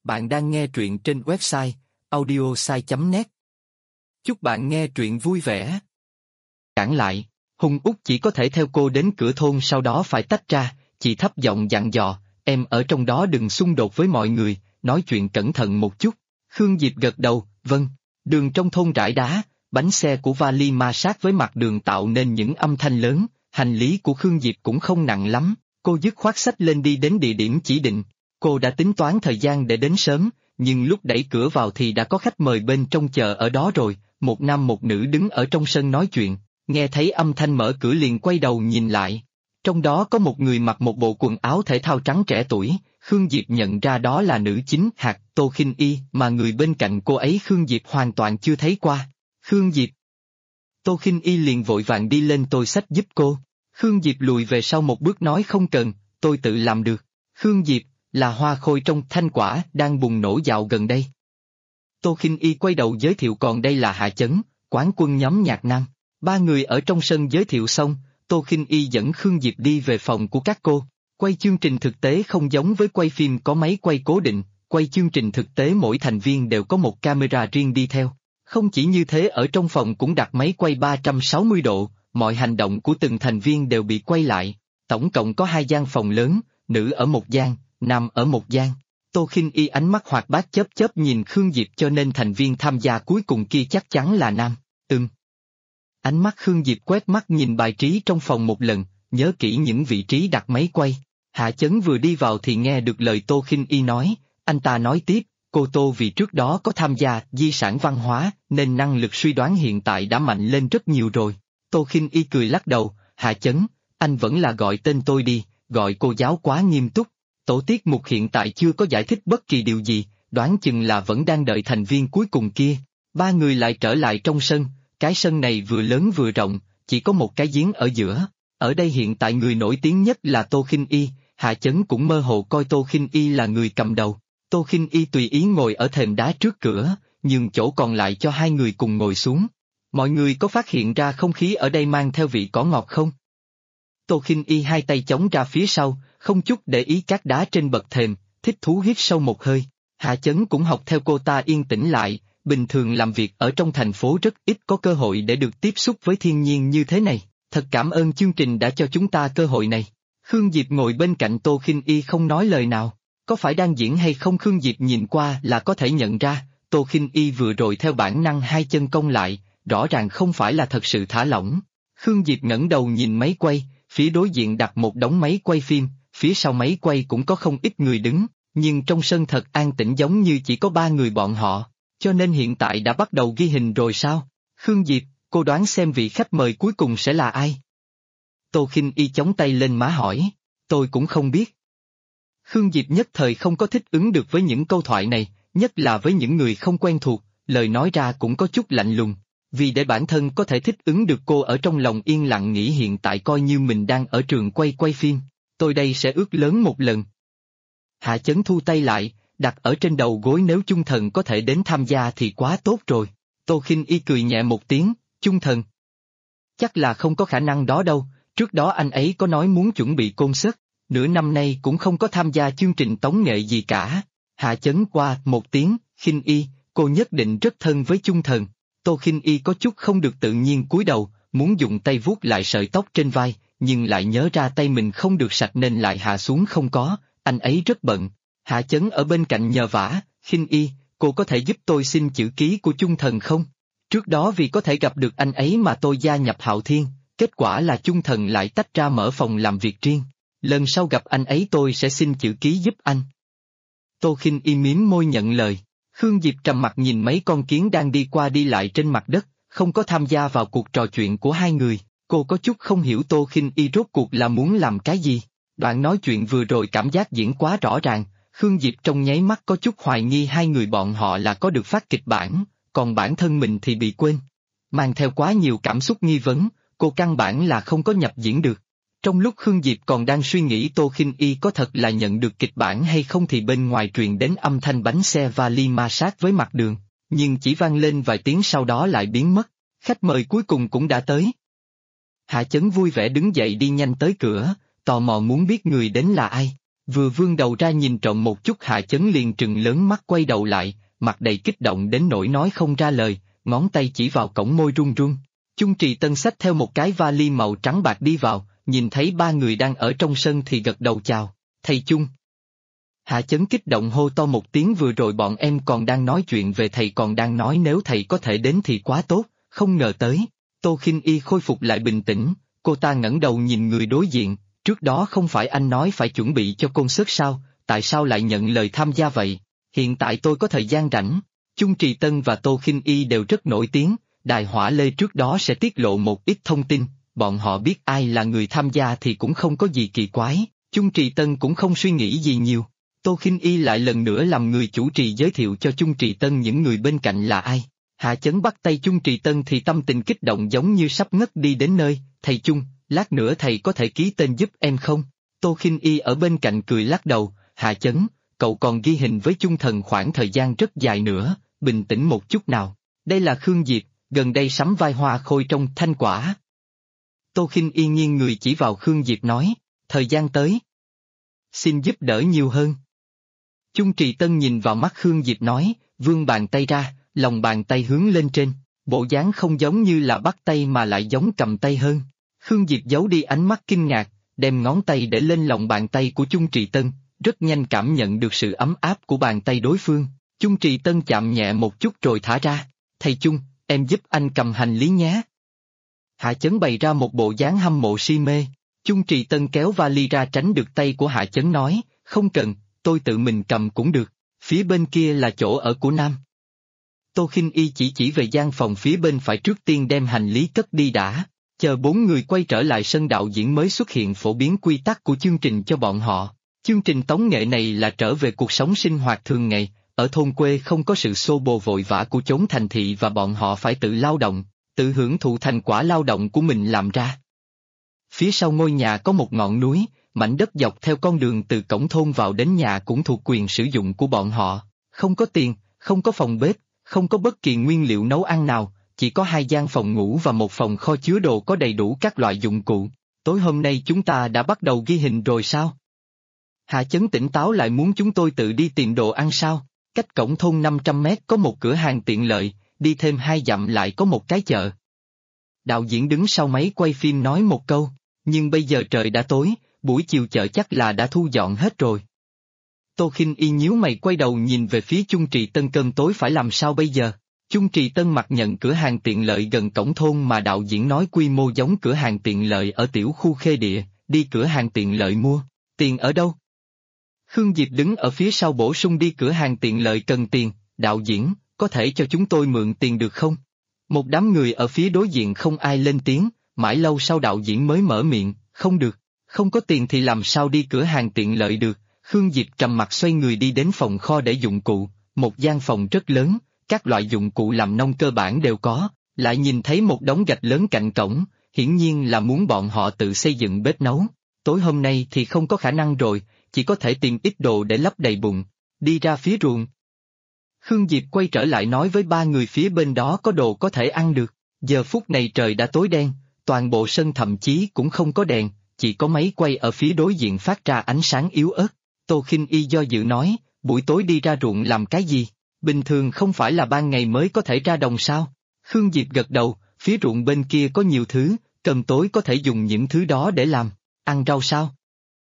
Bạn đang nghe truyện trên website audiosai.net. Chúc bạn nghe truyện vui vẻ. Cản lại, Hùng Út chỉ có thể theo cô đến cửa thôn, sau đó phải tách ra. Chị thấp giọng dặn dò, em ở trong đó đừng xung đột với mọi người, nói chuyện cẩn thận một chút. Khương Diệp gật đầu, vâng. Đường trong thôn rải đá, bánh xe của vali ma sát với mặt đường tạo nên những âm thanh lớn, hành lý của Khương Diệp cũng không nặng lắm, cô dứt khoát xách lên đi đến địa điểm chỉ định. Cô đã tính toán thời gian để đến sớm, nhưng lúc đẩy cửa vào thì đã có khách mời bên trong chờ ở đó rồi, một nam một nữ đứng ở trong sân nói chuyện, nghe thấy âm thanh mở cửa liền quay đầu nhìn lại. Trong đó có một người mặc một bộ quần áo thể thao trắng trẻ tuổi, Khương Diệp nhận ra đó là nữ chính hạt Tô Khinh Y, mà người bên cạnh cô ấy Khương Diệp hoàn toàn chưa thấy qua. Khương Diệp. Tô Khinh Y liền vội vàng đi lên, tôi xách giúp cô. Khương Diệp lùi về sau một bước nói không cần, tôi tự làm được. Khương Diệp là hoa khôi trong Thanh Quả đang bùng nổ dạo gần đây. Tô Khinh Y quay đầu giới thiệu, còn đây là Hạ Chấn, quán quân nhóm nhạc nam. Ba người ở trong sân giới thiệu xong, Tô Khinh Y dẫn Khương Diệp đi về phòng của các cô. Quay chương trình thực tế không giống với quay phim có máy quay cố định, quay chương trình thực tế mỗi thành viên đều có một camera riêng đi theo. Không chỉ như thế, ở trong phòng cũng đặt máy quay 360 độ, mọi hành động của từng thành viên đều bị quay lại. Tổng cộng có 2 gian phòng lớn, nữ ở một gian, nam ở một gian. Tô Khinh Y ánh mắt hoạt bát chớp chớp nhìn Khương Diệp, cho nên thành viên tham gia cuối cùng kia chắc chắn là nam. Ánh mắt Khương Diệp quét mắt nhìn bài trí trong phòng một lần, nhớ kỹ những vị trí đặt máy quay. Hạ Chấn vừa đi vào thì nghe được lời Tô Khinh Y nói, anh ta nói tiếp, cô Tô vì trước đó có tham gia di sản văn hóa nên năng lực suy đoán hiện tại đã mạnh lên rất nhiều rồi. Tô Khinh Y cười lắc đầu, Hạ Chấn, anh vẫn là gọi tên tôi đi, gọi cô giáo quá nghiêm túc. Tổ tiết mục hiện tại chưa có giải thích bất kỳ điều gì, đoán chừng là vẫn đang đợi thành viên cuối cùng kia. Ba người lại trở lại trong sân, cái sân này vừa lớn vừa rộng, chỉ có một cái giếng ở giữa. Ở đây hiện tại người nổi tiếng nhất là Tô Khinh Y, Hạ Chấn cũng mơ hồ coi Tô Khinh Y là người cầm đầu. Tô Khinh Y tùy ý ngồi ở thềm đá trước cửa, nhường chỗ còn lại cho hai người cùng ngồi xuống. Mọi người có phát hiện ra không khí ở đây mang theo vị cỏ ngọt không? Tô Khinh Y hai tay chống ra phía sau, không chút để ý các đá trên bậc thềm, thích thú hít sâu một hơi. Hạ Chấn cũng học theo cô ta yên tĩnh lại, bình thường làm việc ở trong thành phố rất ít có cơ hội để được tiếp xúc với thiên nhiên như thế này, thật cảm ơn chương trình đã cho chúng ta cơ hội này. Khương Diệp ngồi bên cạnh Tô Khinh Y không nói lời nào, có phải đang diễn hay không Khương Diệp nhìn qua là có thể nhận ra, Tô Khinh Y vừa rồi theo bản năng hai chân cong lại, rõ ràng không phải là thật sự thả lỏng. Khương Diệp ngẩng đầu nhìn máy quay, phía đối diện đặt một đống máy quay phim, phía sau máy quay cũng có không ít người đứng, nhưng trong sân thật an tĩnh giống như chỉ có 3 người bọn họ, cho nên hiện tại đã bắt đầu ghi hình rồi sao? Khương Diệp, cô đoán xem vị khách mời cuối cùng sẽ là ai? Tô Khinh Y chống tay lên má hỏi, tôi cũng không biết. Khương Diệp nhất thời không có thích ứng được với những câu thoại này, nhất là với những người không quen thuộc, lời nói ra cũng có chút lạnh lùng. Vì để bản thân có thể thích ứng được, cô ở trong lòng yên lặng nghĩ hiện tại coi như mình đang ở trường quay phim, tôi đây sẽ ước lớn một lần. Hạ Chấn thu tay lại, đặt ở trên đầu gối, nếu Chung Thần có thể đến tham gia thì quá tốt rồi. Tô Khinh Y cười nhẹ một tiếng, Chung Thần? Chắc là không có khả năng đó đâu, trước đó anh ấy có nói muốn chuẩn bị concert, nửa năm nay cũng không có tham gia chương trình tống nghệ gì cả. Hạ Chấn qua một tiếng, Khinh Y, cô nhất định rất thân với Chung Thần. Tô Khinh Y có chút không được tự nhiên cúi đầu, muốn dùng tay vuốt lại sợi tóc trên vai, nhưng lại nhớ ra tay mình không được sạch nên lại hạ xuống, không có, anh ấy rất bận. Hạ Chấn ở bên cạnh nhờ vả, Khinh Y, cô có thể giúp tôi xin chữ ký của Chung Thần không? Trước đó vì có thể gặp được anh ấy mà tôi gia nhập Hạo Thiên, kết quả là Chung Thần lại tách ra mở phòng làm việc riêng. Lần sau gặp anh ấy tôi sẽ xin chữ ký giúp anh. Tô Khinh Y mím môi nhận lời. Khương Diệp trầm mặt nhìn mấy con kiến đang đi qua đi lại trên mặt đất, không có tham gia vào cuộc trò chuyện của hai người. Cô có chút không hiểu Tô Khinh Y rốt cuộc là muốn làm cái gì. Đoạn nói chuyện vừa rồi cảm giác diễn quá rõ ràng, Khương Diệp trong nháy mắt có chút hoài nghi hai người bọn họ là có được phát kịch bản, còn bản thân mình thì bị quên. Mang theo quá nhiều cảm xúc nghi vấn, cô căn bản là không có nhập diễn được. Trong lúc Khương Diệp còn đang suy nghĩ Tô Khinh Y có thật là nhận được kịch bản hay không thì bên ngoài truyền đến âm thanh bánh xe vali ma sát với mặt đường, nhưng chỉ vang lên vài tiếng sau đó lại biến mất. Khách mời cuối cùng cũng đã tới. Hạ Chấn vui vẻ đứng dậy đi nhanh tới cửa, tò mò muốn biết người đến là ai. Vừa vươn đầu ra nhìn trộm một chút Hạ Chấn liền trừng lớn mắt quay đầu lại, mặt đầy kích động đến nỗi nói không ra lời, ngón tay chỉ vào cổng môi run run. Chung Trì Tân xách theo một cái vali màu trắng bạc đi vào, nhìn thấy ba người đang ở trong sân thì gật đầu chào, thầy Chung. Hạ Chấn kích động hô to một tiếng vừa rồi bọn em còn đang nói chuyện về thầy còn đang nói nếu thầy có thể đến thì quá tốt, không ngờ tới. Tô Khinh Y khôi phục lại bình tĩnh, cô ta ngẩng đầu nhìn người đối diện, trước đó không phải anh nói phải chuẩn bị cho concert sao, tại sao lại nhận lời tham gia vậy? Hiện tại tôi có thời gian rảnh. Chung Trì Tân và Tô Khinh Y đều rất nổi tiếng, Đài Hỏa Lê trước đó sẽ tiết lộ một ít thông tin, bọn họ biết ai là người tham gia thì cũng không có gì kỳ quái, Chung Trì Tân cũng không suy nghĩ gì nhiều. Tô Khinh Y lại lần nữa làm người chủ trì giới thiệu cho Chung Trì Tân những người bên cạnh là ai. Hạ Chấn bắt tay Chung Trì Tân thì tâm tình kích động giống như sắp ngất đi đến nơi, thầy Chung, lát nữa thầy có thể ký tên giúp em không? Tô Khinh Y ở bên cạnh cười lắc đầu, Hạ Chấn, cậu còn ghi hình với Chung Thần khoảng thời gian rất dài nữa, bình tĩnh một chút nào. Đây là Khương Diệp, gần đây sắm vai hoa khôi trong Thanh Quả. Tô Khinh Y nghiêng người chỉ vào Khương Diệp nói, thời gian tới. Xin giúp đỡ nhiều hơn. Chung Trì Tân nhìn vào mắt Khương Diệp nói, vươn bàn tay ra, lòng bàn tay hướng lên trên, bộ dáng không giống như là bắt tay mà lại giống cầm tay hơn. Khương Diệp giấu đi ánh mắt kinh ngạc, đem ngón tay để lên lòng bàn tay của Chung Trì Tân, rất nhanh cảm nhận được sự ấm áp của bàn tay đối phương. Chung Trì Tân chạm nhẹ một chút rồi thả ra, thầy Chung, em giúp anh cầm hành lý nhé. Hạ Chấn bày ra một bộ dáng hâm mộ si mê, Chung Trì Tân kéo vali ra tránh được tay của Hạ Chấn nói, không cần, tôi tự mình cầm cũng được, phía bên kia là chỗ ở của Nam. Tô Khinh Y chỉ về gian phòng phía bên phải trước tiên đem hành lý cất đi đã, chờ bốn người quay trở lại sân đạo diễn mới xuất hiện phổ biến quy tắc của chương trình cho bọn họ. Chương trình tống nghệ này là trở về cuộc sống sinh hoạt thường ngày, ở thôn quê không có sự xô bồ vội vã của chốn thành thị và bọn họ phải tự lao động, tự hưởng thụ thành quả lao động của mình làm ra. Phía sau ngôi nhà có một ngọn núi, mảnh đất dọc theo con đường từ cổng thôn vào đến nhà cũng thuộc quyền sử dụng của bọn họ, không có tiền, không có phòng bếp, không có bất kỳ nguyên liệu nấu ăn nào, chỉ có 2 gian phòng ngủ và một phòng kho chứa đồ có đầy đủ các loại dụng cụ. Tối hôm nay chúng ta đã bắt đầu ghi hình rồi sao? Hạ Chấn tỉnh táo lại muốn chúng tôi tự đi tìm đồ ăn sao? Cách cổng thôn 500 mét có một cửa hàng tiện lợi, đi thêm 2 dặm lại có một cái chợ. Đạo diễn đứng sau máy quay phim nói một câu, nhưng bây giờ trời đã tối, buổi chiều chợ chắc là đã thu dọn hết rồi. Tô Khinh Y nhíu mày quay đầu nhìn về phía Chung Trì Tân cơm tối phải làm sao bây giờ? Chung Trì Tân mặc nhận cửa hàng tiện lợi gần cổng thôn mà đạo diễn nói quy mô giống cửa hàng tiện lợi ở tiểu khu Khê Địa, đi cửa hàng tiện lợi mua, tiền ở đâu? Khương Diệp đứng ở phía sau bổ sung đi cửa hàng tiện lợi cần tiền, đạo diễn, có thể cho chúng tôi mượn tiền được không? Một đám người ở phía đối diện không ai lên tiếng, mãi lâu sau đạo diễn mới mở miệng, không được, không có tiền thì làm sao đi cửa hàng tiện lợi được. Khương Diệp trầm mặt xoay người đi đến phòng kho để dụng cụ, một gian phòng rất lớn, các loại dụng cụ làm nông cơ bản đều có, lại nhìn thấy một đống gạch lớn cạnh cổng, hiển nhiên là muốn bọn họ tự xây dựng bếp nấu. Tối hôm nay thì không có khả năng rồi, chỉ có thể tìm ít đồ để lấp đầy bụng, đi ra phía ruộng. Khương Diệp quay trở lại nói với 3 người phía bên đó có đồ có thể ăn được, giờ phút này trời đã tối đen, toàn bộ sân thậm chí cũng không có đèn, chỉ có máy quay ở phía đối diện phát ra ánh sáng yếu ớt. Tô Khinh Y do dự nói, buổi tối đi ra ruộng làm cái gì? Bình thường không phải là ban ngày mới có thể ra đồng sao? Khương Diệp gật đầu, phía ruộng bên kia có nhiều thứ, cơm tối có thể dùng những thứ đó để làm, ăn rau sao?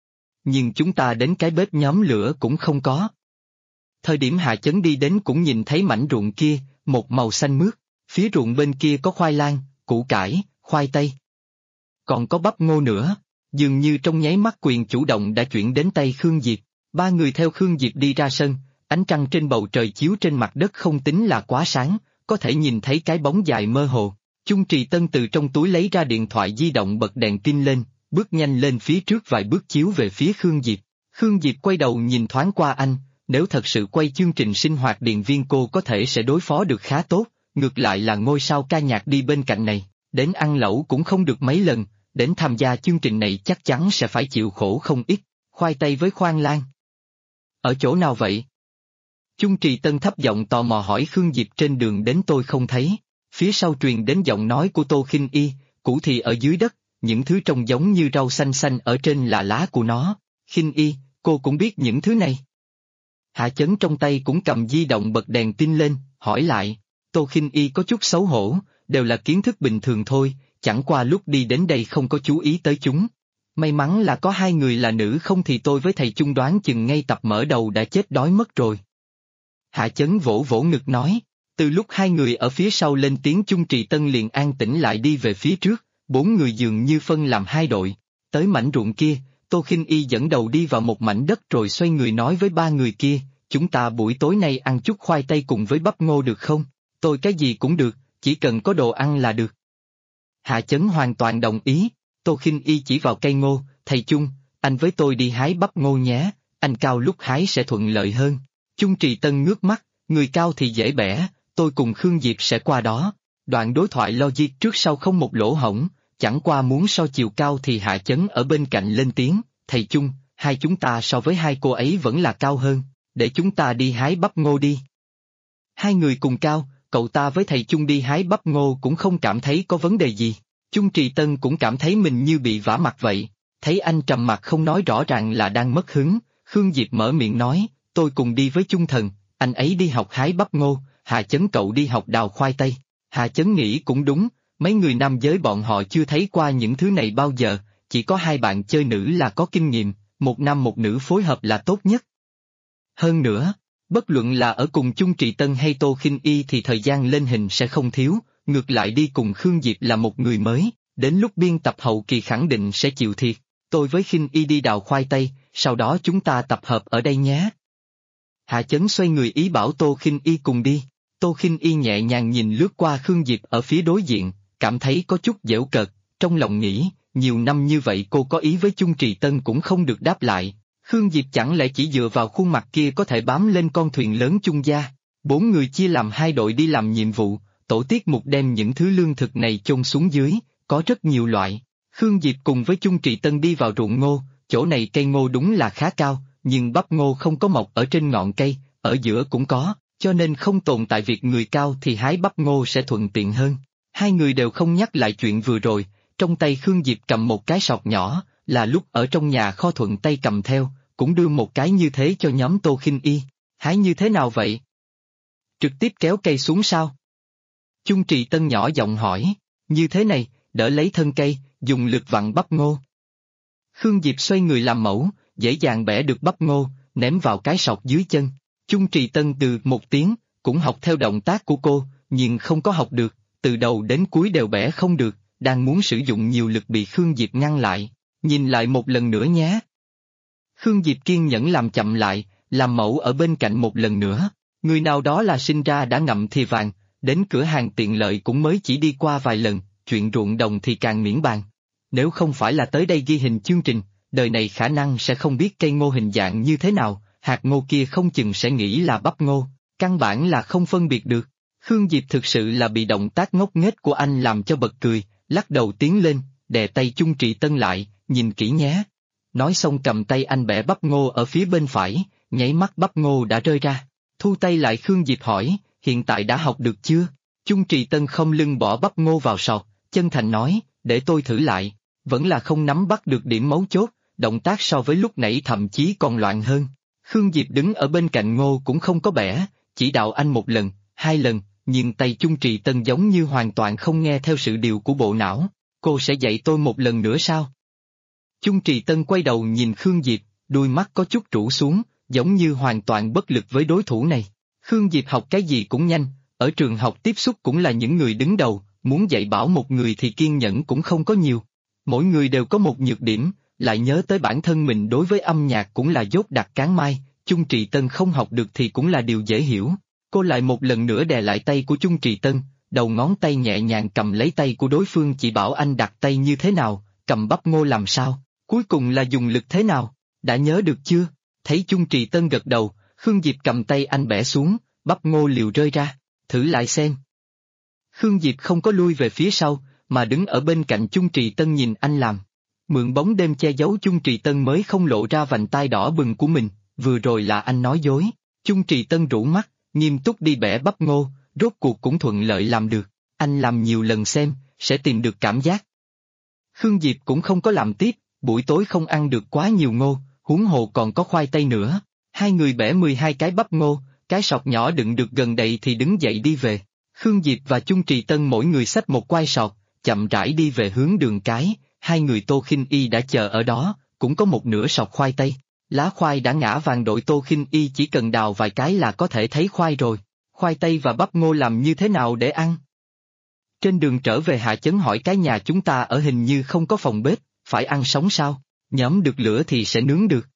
Nhưng chúng ta đến cái bếp nhóm lửa cũng không có. Thời điểm Hạ Chấn đi đến cũng nhìn thấy mảnh ruộng kia, một màu xanh mướt, phía ruộng bên kia có khoai lang, củ cải, khoai tây. Còn có bắp ngô nữa, dường như trong nháy mắt quyền chủ động đã chuyển đến tay Khương Diệp. 3 người theo Khương Diệp đi ra sân, ánh trăng trên bầu trời chiếu trên mặt đất không tính là quá sáng, có thể nhìn thấy cái bóng dài mơ hồ. Chung Trì Tân từ trong túi lấy ra điện thoại di động bật đèn pin lên, bước nhanh lên phía trước vài bước chiếu về phía Khương Diệp. Khương Diệp quay đầu nhìn thoáng qua anh, nếu thật sự quay chương trình sinh hoạt điện viên cô có thể sẽ đối phó được khá tốt, ngược lại là ngôi sao ca nhạc đi bên cạnh này, đến ăn lẩu cũng không được mấy lần, đến tham gia chương trình này chắc chắn sẽ phải chịu khổ không ít. Khoai tây với khoan lang. Ở chỗ nào vậy? Chung Trì Tân thấp giọng tò mò hỏi Khương Diệp trên đường đến tôi không thấy, phía sau truyền đến giọng nói của Tô Khinh Y, củ thì ở dưới đất, những thứ trông giống như rau xanh xanh ở trên là lá của nó. Khinh Y, cô cũng biết những thứ này. Hạ Chấn trong tay cũng cầm di động bật đèn pin lên, hỏi lại. Tô Khinh Y có chút xấu hổ, đều là kiến thức bình thường thôi, chẳng qua lúc đi đến đây không có chú ý tới chúng. May mắn là có hai người là nữ, không thì tôi với thầy Chung đoán chừng ngay tập mở đầu đã chết đói mất rồi. Hạ Chấn vỗ vỗ ngực nói, từ lúc hai người ở phía sau lên tiếng, Chung Trì Tân liền an tĩnh lại đi về phía trước, bốn người dường như phân làm hai đội. Tới mảnh ruộng kia, Tô Khinh Y dẫn đầu đi vào một mảnh đất rồi xoay người nói với ba người kia, chúng ta buổi tối nay ăn chút khoai tây cùng với bắp ngô được không? Tôi cái gì cũng được, chỉ cần có đồ ăn là được. Hạ Chấn hoàn toàn đồng ý. Tô Khinh Y chỉ vào cây ngô, thầy Chung, anh với tôi đi hái bắp ngô nhé, anh cao lúc hái sẽ thuận lợi hơn. Chung Trì Tân ngước mắt, người cao thì dễ bẻ, tôi cùng Khương Diệp sẽ qua đó. Đoạn đối thoại logic trước sau không một lỗ hổng, chẳng qua muốn so chiều cao thì Hạ Chấn ở bên cạnh lên tiếng, thầy Chung, hai chúng ta so với hai cô ấy vẫn là cao hơn, để chúng ta đi hái bắp ngô đi. Hai người cùng cao, cậu ta với thầy Chung đi hái bắp ngô cũng không cảm thấy có vấn đề gì. Chung Trì Tân cũng cảm thấy mình như bị vả mặt vậy, thấy anh trầm mặt không nói rõ ràng là đang mất hứng, Khương Diệp mở miệng nói, tôi cùng đi với Chung Thần, anh ấy đi học hái bắp ngô, Hạ Chấn cậu đi học đào khoai tây. Hạ Chấn nghĩ cũng đúng, mấy người nam giới bọn họ chưa thấy qua những thứ này bao giờ, chỉ có hai bạn chơi nữ là có kinh nghiệm, một nam một nữ phối hợp là tốt nhất. Hơn nữa, bất luận là ở cùng Chung Trì Tân hay Tô Khinh Y thì thời gian lên hình sẽ không thiếu, ngược lại đi cùng Khương Diệp là một người mới, đến lúc biên tập hậu kỳ khẳng định sẽ chịu thiệt. Tôi với Khinh Y đi đào khoai tây, sau đó chúng ta tập hợp ở đây nhé. Hạ Chấn xoay người ý bảo Tô Khinh Y cùng đi. Tô Khinh Y nhẹ nhàng nhìn lướt qua Khương Diệp ở phía đối diện, cảm thấy có chút giễu cợt, trong lòng nghĩ, nhiều năm như vậy cô có ý với Chung Trì Tân cũng không được đáp lại. Khương Diệp chẳng lẽ chỉ dựa vào khuôn mặt kia có thể bám lên con thuyền lớn Chung gia. Bốn người chia làm hai đội đi làm nhiệm vụ, tổ tiết mục đem những thứ lương thực này chôn xuống dưới, có rất nhiều loại. Khương Diệp cùng với Chung Trì Tân đi vào ruộng ngô, chỗ này cây ngô đúng là khá cao, nhưng bắp ngô không có mọc ở trên ngọn cây, ở giữa cũng có, cho nên không tồn tại việc người cao thì hái bắp ngô sẽ thuận tiện hơn. Hai người đều không nhắc lại chuyện vừa rồi, trong tay Khương Diệp cầm một cái sọt nhỏ, là lúc ở trong nhà kho thuận tay cầm theo, cũng đưa một cái như thế cho nhóm Tô Khinh Y. Hái như thế nào vậy? Trực tiếp kéo cây xuống sao? Chung Trì Tân nhỏ giọng hỏi, như thế này, đỡ lấy thân cây, dùng lực vặn bắp ngô. Khương Diệp xoay người làm mẫu, dễ dàng bẻ được bắp ngô, ném vào cái sọt dưới chân. Chung Trì Tân từ một tiếng, cũng học theo động tác của cô, nhưng không có học được, từ đầu đến cuối đều bẻ không được, đang muốn sử dụng nhiều lực bị Khương Diệp ngăn lại. Nhìn lại một lần nữa nhé. Khương Diệp kiên nhẫn làm chậm lại, làm mẫu ở bên cạnh một lần nữa. Người nào đó là sinh ra đã ngậm thì vàng, đến cửa hàng tiện lợi cũng mới chỉ đi qua vài lần, chuyện ruộng đồng thì càng miễn bàn. Nếu không phải là tới đây ghi hình chương trình, đời này khả năng sẽ không biết cây ngô hình dạng như thế nào, hạt ngô kia không chừng sẽ nghĩ là bắp ngô, căn bản là không phân biệt được. Khương Diệp thực sự là bị động tác ngốc nghếch của anh làm cho bật cười, lắc đầu tiến lên, đè tay Chung Trì Tân lại, nhìn kỹ nhé. Nói xong cầm tay anh bẻ bắp ngô ở phía bên phải, nháy mắt bắp ngô đã rơi ra. Thu tay lại Khương Diệp hỏi, hiện tại đã học được chưa? Chung Trì Tân không lưng bỏ bắp ngô vào sọt, chân thành nói, để tôi thử lại, vẫn là không nắm bắt được điểm mấu chốt, động tác so với lúc nãy thậm chí còn loạn hơn. Khương Diệp đứng ở bên cạnh ngô cũng không có bẻ, chỉ đạo anh một lần, hai lần, nhưng tay Chung Trì Tân giống như hoàn toàn không nghe theo sự điều của bộ não. Cô sẽ dạy tôi một lần nữa sao? Chung Trì Tân quay đầu nhìn Khương Diệp, đôi mắt có chút rũ xuống, giống như hoàn toàn bất lực với đối thủ này. Khương Diệp học cái gì cũng nhanh, ở trường học tiếp xúc cũng là những người đứng đầu, muốn dạy bảo một người thì kiên nhẫn cũng không có nhiều. Mỗi người đều có một nhược điểm, lại nhớ tới bản thân mình đối với âm nhạc cũng là dốt đặc cán mai, Chung Trì Tân không học được thì cũng là điều dễ hiểu. Cô lại một lần nữa đè lại tay của Chung Trì Tân, đầu ngón tay nhẹ nhàng cầm lấy tay của đối phương chỉ bảo anh đặt tay như thế nào, cầm bắp ngô làm sao, cuối cùng là dùng lực thế nào, đã nhớ được chưa? Thấy Chung Trì Tân gật đầu, Khương Diệp cầm tay anh bẻ xuống, bắp ngô liều rơi ra, thử lại xem. Khương Diệp không có lui về phía sau, mà đứng ở bên cạnh Chung Trì Tân nhìn anh làm. Mượn bóng đêm che giấu Chung Trì Tân mới không lộ ra vành tai đỏ bừng của mình, vừa rồi là anh nói dối. Chung Trì Tân rũ mắt, nghiêm túc đi bẻ bắp ngô, rốt cuộc cũng thuận lợi làm được, anh làm nhiều lần xem, sẽ tìm được cảm giác. Khương Diệp cũng không có làm tiếp, buổi tối không ăn được quá nhiều ngô, huống hồ còn có khoai tây nữa. Hai người bẻ 12 cái bắp ngô, cái sọt nhỏ đựng được gần đầy thì đứng dậy đi về. Khương Diệp và Chung Trì Tân mỗi người xách một quai sọt, chậm rãi đi về hướng đường cái, hai người Tô Khinh Y đã chờ ở đó, cũng có một nửa sọt khoai tây. Lá khoai đã ngã vàng đội Tô Khinh Y chỉ cần đào vài cái là có thể thấy khoai rồi. Khoai tây và bắp ngô làm như thế nào để ăn? Trên đường trở về Hạ Chấn hỏi cái nhà chúng ta ở hình như không có phòng bếp, phải ăn sống sao? Nhóm được lửa thì sẽ nướng được.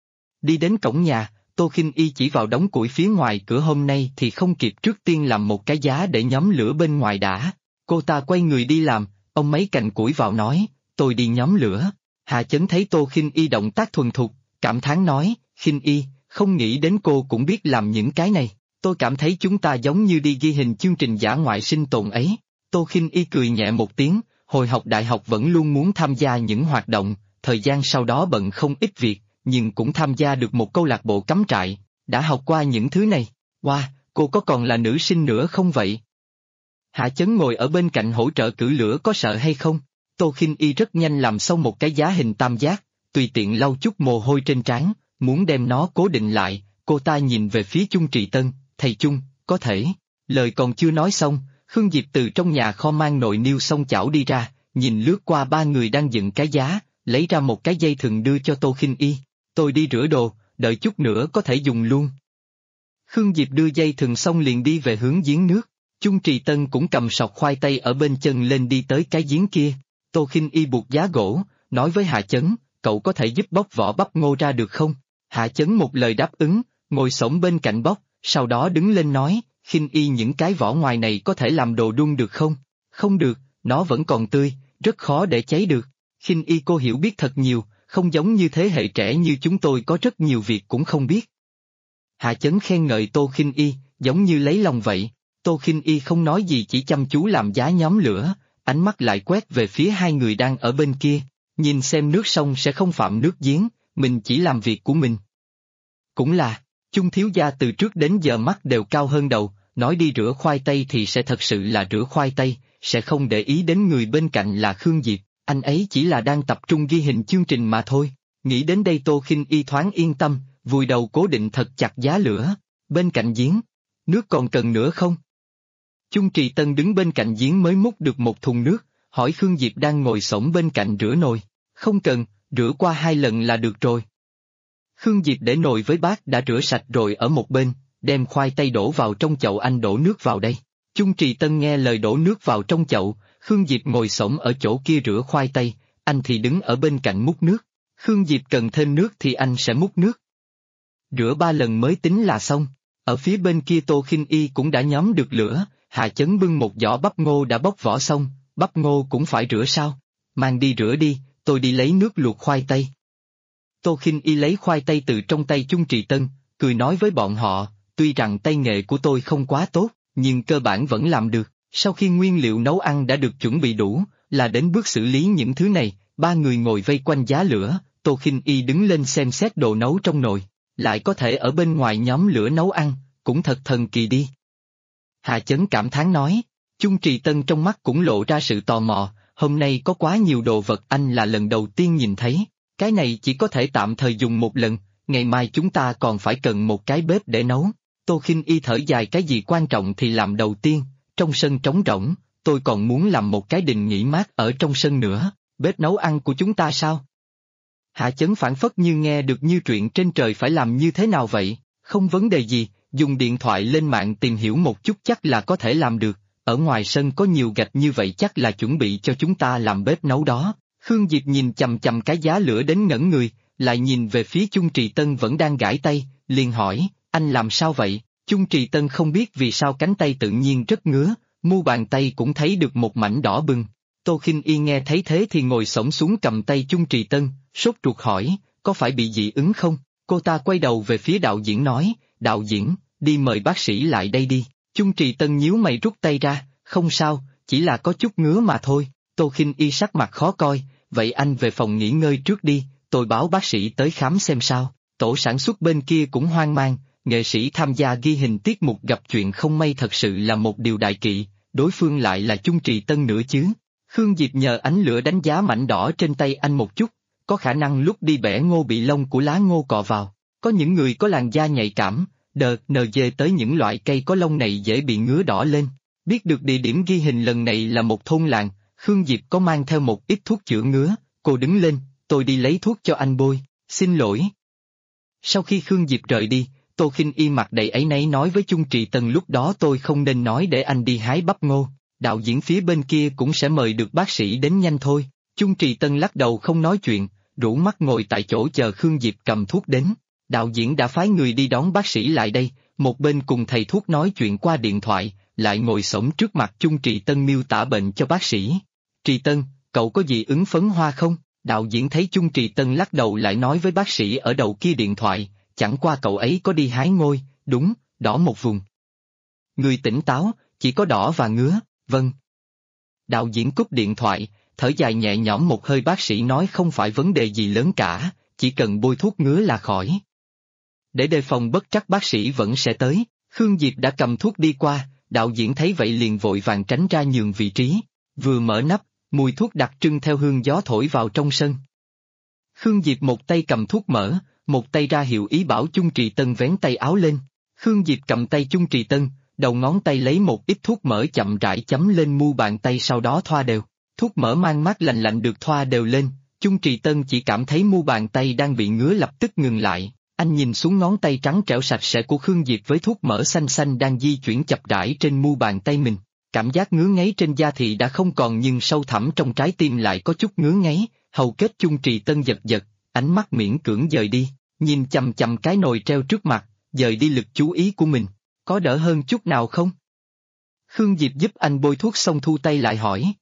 Đi đến cổng nhà, Tô Khinh Y chỉ vào đống củi phía ngoài cửa hôm nay thì không kịp trước tiên làm một cái giá để nhóm lửa bên ngoài đã. Cô ta quay người đi làm, ông mấy cành củi vào nói, tôi đi nhóm lửa. Hạ Chấn thấy Tô Khinh Y động tác thuần thục, cảm thán nói, Khinh Y, không nghĩ đến cô cũng biết làm những cái này. Tôi cảm thấy chúng ta giống như đi ghi hình chương trình dã ngoại sinh tồn ấy. Tô Khinh Y cười nhẹ một tiếng, hồi học đại học vẫn luôn muốn tham gia những hoạt động, thời gian sau đó bận không ít việc, nhưng cũng tham gia được một câu lạc bộ cắm trại, đã học qua những thứ này. Wow, cô có còn là nữ sinh nữa không vậy? Hạ Chấn ngồi ở bên cạnh hỗ trợ cử lửa có sợ hay không? Tô Khinh Y rất nhanh làm xong một cái giá hình tam giác, tùy tiện lau chút mồ hôi trên trán, muốn đem nó cố định lại, cô ta nhìn về phía Chung Trì Tân, thầy Chung, có thể. Lời còn chưa nói xong, Khương Diệp từ trong nhà kho mang nồi niêu xông chảo đi ra, nhìn lướt qua ba người đang dựng cái giá, lấy ra một cái dây thừng đưa cho Tô Khinh Y. Tôi đi rửa đồ, đợi chút nữa có thể dùng luôn. Khương Diệp đưa dây thừng xong liền đi về hướng giếng nước. Chung Trì Tân cũng cầm sọt khoai tây ở bên chân lên đi tới cái giếng kia. Tô Khinh Y buộc giá gỗ, nói với Hạ Chấn, cậu có thể giúp bóc vỏ bắp ngô ra được không? Hạ Chấn một lời đáp ứng, ngồi xổm bên cạnh bóc, sau đó đứng lên nói, Khinh Y những cái vỏ ngoài này có thể làm đồ đun được không? Không được, nó vẫn còn tươi, rất khó để cháy được. Khinh Y cô hiểu biết thật nhiều, không giống như thế hệ trẻ như chúng tôi có rất nhiều việc cũng không biết. Hạ Chấn khen ngợi Tô Khinh Y, giống như lấy lòng vậy. Tô Khinh Y không nói gì chỉ chăm chú làm giá nhóm lửa, ánh mắt lại quét về phía hai người đang ở bên kia, nhìn xem nước sông sẽ không phạm nước giếng, mình chỉ làm việc của mình. Cũng là, Chung thiếu gia từ trước đến giờ mắt đều cao hơn đầu, nói đi rửa khoai tây thì sẽ thật sự là rửa khoai tây, sẽ không để ý đến người bên cạnh là Khương Diệp, anh ấy chỉ là đang tập trung ghi hình chương trình mà thôi. Nghĩ đến đây Tô Khinh Y thoáng yên tâm, vùi đầu cố định thật chặt giá lửa. Bên cạnh giếng, nước còn cần nữa không? Chung Trì Tân đứng bên cạnh giếng mới múc được một thùng nước, hỏi Khương Diệp đang ngồi xổm bên cạnh rửa nồi. Không cần, rửa qua 2 lần là được rồi. Khương Diệp để nồi với bát đã rửa sạch rồi ở một bên, đem khoai tây đổ vào trong chậu, anh đổ nước vào đây. Chung Trì Tân nghe lời đổ nước vào trong chậu, Khương Diệp ngồi xổm ở chỗ kia rửa khoai tây, anh thì đứng ở bên cạnh múc nước. Khương Diệp cần thêm nước thì anh sẽ múc nước. Rửa 3 lần mới tính là xong. Ở phía bên kia Tô Khinh Y cũng đã nhóm được lửa, Hạ Chấn bưng một giỏ bắp ngô đã bóc vỏ xong, bắp ngô cũng phải rửa sao? Mang đi rửa đi, tôi đi lấy nước luộc khoai tây. Tô Khinh Y lấy khoai tây từ trong tay Chung Trì Tân, cười nói với bọn họ, tuy rằng tay nghề của tôi không quá tốt, nhưng cơ bản vẫn làm được. Sau khi nguyên liệu nấu ăn đã được chuẩn bị đủ, là đến bước xử lý những thứ này, ba người ngồi vây quanh giá lửa, Tô Khinh Y đứng lên xem xét đồ nấu trong nồi, lại có thể ở bên ngoài nhóm lửa nấu ăn, cũng thật thần kỳ đi. Hạ Chấn cảm thán nói, Chung Trì Tân trong mắt cũng lộ ra sự tò mò, hôm nay có quá nhiều đồ vật anh là lần đầu tiên nhìn thấy, cái này chỉ có thể tạm thời dùng một lần, ngày mai chúng ta còn phải cần một cái bếp để nấu. Tô Khinh Y thở dài, cái gì quan trọng thì làm đầu tiên, trong sân trống rỗng, tôi còn muốn làm một cái đình nghỉ mát ở trong sân nữa, bếp nấu ăn của chúng ta sao? Hạ Chấn phảng phất như nghe được như truyện trên trời, phải làm như thế nào vậy? Không vấn đề gì, dùng điện thoại lên mạng tìm hiểu một chút chắc là có thể làm được, ở ngoài sân có nhiều gạch như vậy chắc là chuẩn bị cho chúng ta làm bếp nấu đó. Khương Diệp nhìn chằm chằm cái giá lửa đến ngẩn người, lại nhìn về phía Chung Trì Tân vẫn đang gãi tay, liền hỏi, anh làm sao vậy? Chung Trì Tân không biết vì sao cánh tay tự nhiên rất ngứa, mu bàn tay cũng thấy được một mảnh đỏ bừng. Tô Khinh Y nghe thấy thế thì ngồi xổm xuống cầm tay Chung Trì Tân, sốt ruột hỏi, có phải bị dị ứng không? Cô ta quay đầu về phía đạo diễn nói, đạo diễn, đi mời bác sĩ lại đây đi. Chung Trì Tân nhíu mày rút tay ra, không sao, chỉ là có chút ngứa mà thôi. Tô Khinh Y sắc mặt khó coi, vậy anh về phòng nghỉ ngơi trước đi, tôi báo bác sĩ tới khám xem sao. Tổ sản xuất bên kia cũng hoang mang, nghệ sĩ tham gia ghi hình tiết mục gặp chuyện không may thật sự là một điều đại kỵ, đối phương lại là Chung Trì Tân nữa chứ. Khương Diệp nhờ ánh lửa đánh giá mảnh đỏ trên tay anh một chút, có khả năng lúc đi bẻ ngô bị lông của lá ngô cọ vào. Có những người có làn da nhạy cảm, NG tới những loại cây có lông này dễ bị ngứa đỏ lên. Biết được địa điểm ghi hình lần này là một thôn làng, Khương Diệp có mang theo một ít thuốc chữa ngứa, cô đứng lên, tôi đi lấy thuốc cho anh bôi, xin lỗi. Sau khi Khương Diệp rời đi, Tô Khinh Y mặt đầy áy náy nói với Chung Trì Tân lúc đó tôi không nên nói để anh đi hái bắp ngô, đạo diễn phía bên kia cũng sẽ mời được bác sĩ đến nhanh thôi. Chung Trì Tân lắc đầu không nói chuyện, rũ mắt ngồi tại chỗ chờ Khương Diệp cầm thuốc đến. Đạo diễn đã phái người đi đón bác sĩ lại đây, một bên cùng thầy thuốc nói chuyện qua điện thoại, lại ngồi xổm trước mặt Chung Trì Tân miêu tả bệnh cho bác sĩ. Trì Tân, cậu có gì ứng phấn hoa không? Đạo diễn thấy Chung Trì Tân lắc đầu lại nói với bác sĩ ở đầu kia điện thoại, chẳng qua cậu ấy có đi hái ngôi, đúng, đỏ một vùng. Người tỉnh táo, chỉ có đỏ và ngứa, vâng. Đạo diễn cúp điện thoại, thở dài nhẹ nhõm một hơi bác sĩ nói không phải vấn đề gì lớn cả, chỉ cần bôi thuốc ngứa là khỏi. Để đề phòng bất trắc bác sĩ vẫn sẽ tới, Khương Diệp đã cầm thuốc đi qua, đạo diễn thấy vậy liền vội vàng tránh ra nhường vị trí, vừa mở nắp, mùi thuốc đặc trưng theo hương gió thổi vào trong sân. Khương Diệp một tay cầm thuốc mở, một tay ra hiệu ý bảo Chung Trì Tân vén tay áo lên. Khương Diệp cầm tay Chung Trì Tân, đầu ngón tay lấy một ít thuốc mỡ chậm rãi chấm lên mu bàn tay sau đó thoa đều. Thuốc mỡ mang mát lạnh lạnh được thoa đều lên, Chung Trì Tân chỉ cảm thấy mu bàn tay đang bị ngứa lập tức ngừng lại. Anh nhìn xuống ngón tay trắng trẻo sạch sẽ của Khương Diệp với thuốc mỡ xanh xanh đang di chuyển chập rãi trên mu bàn tay mình. Cảm giác ngứa ngáy trên da thì đã không còn nhưng sâu thẳm trong trái tim lại có chút ngứa ngáy, hầu kết Chung Trì Tân giật giật, ánh mắt miễn cưỡng dời đi, nhìn chằm chằm cái nồi treo trước mặt, dời đi lực chú ý của mình. Có đỡ hơn chút nào không? Khương Diệp giúp anh bôi thuốc xong thu tay lại hỏi,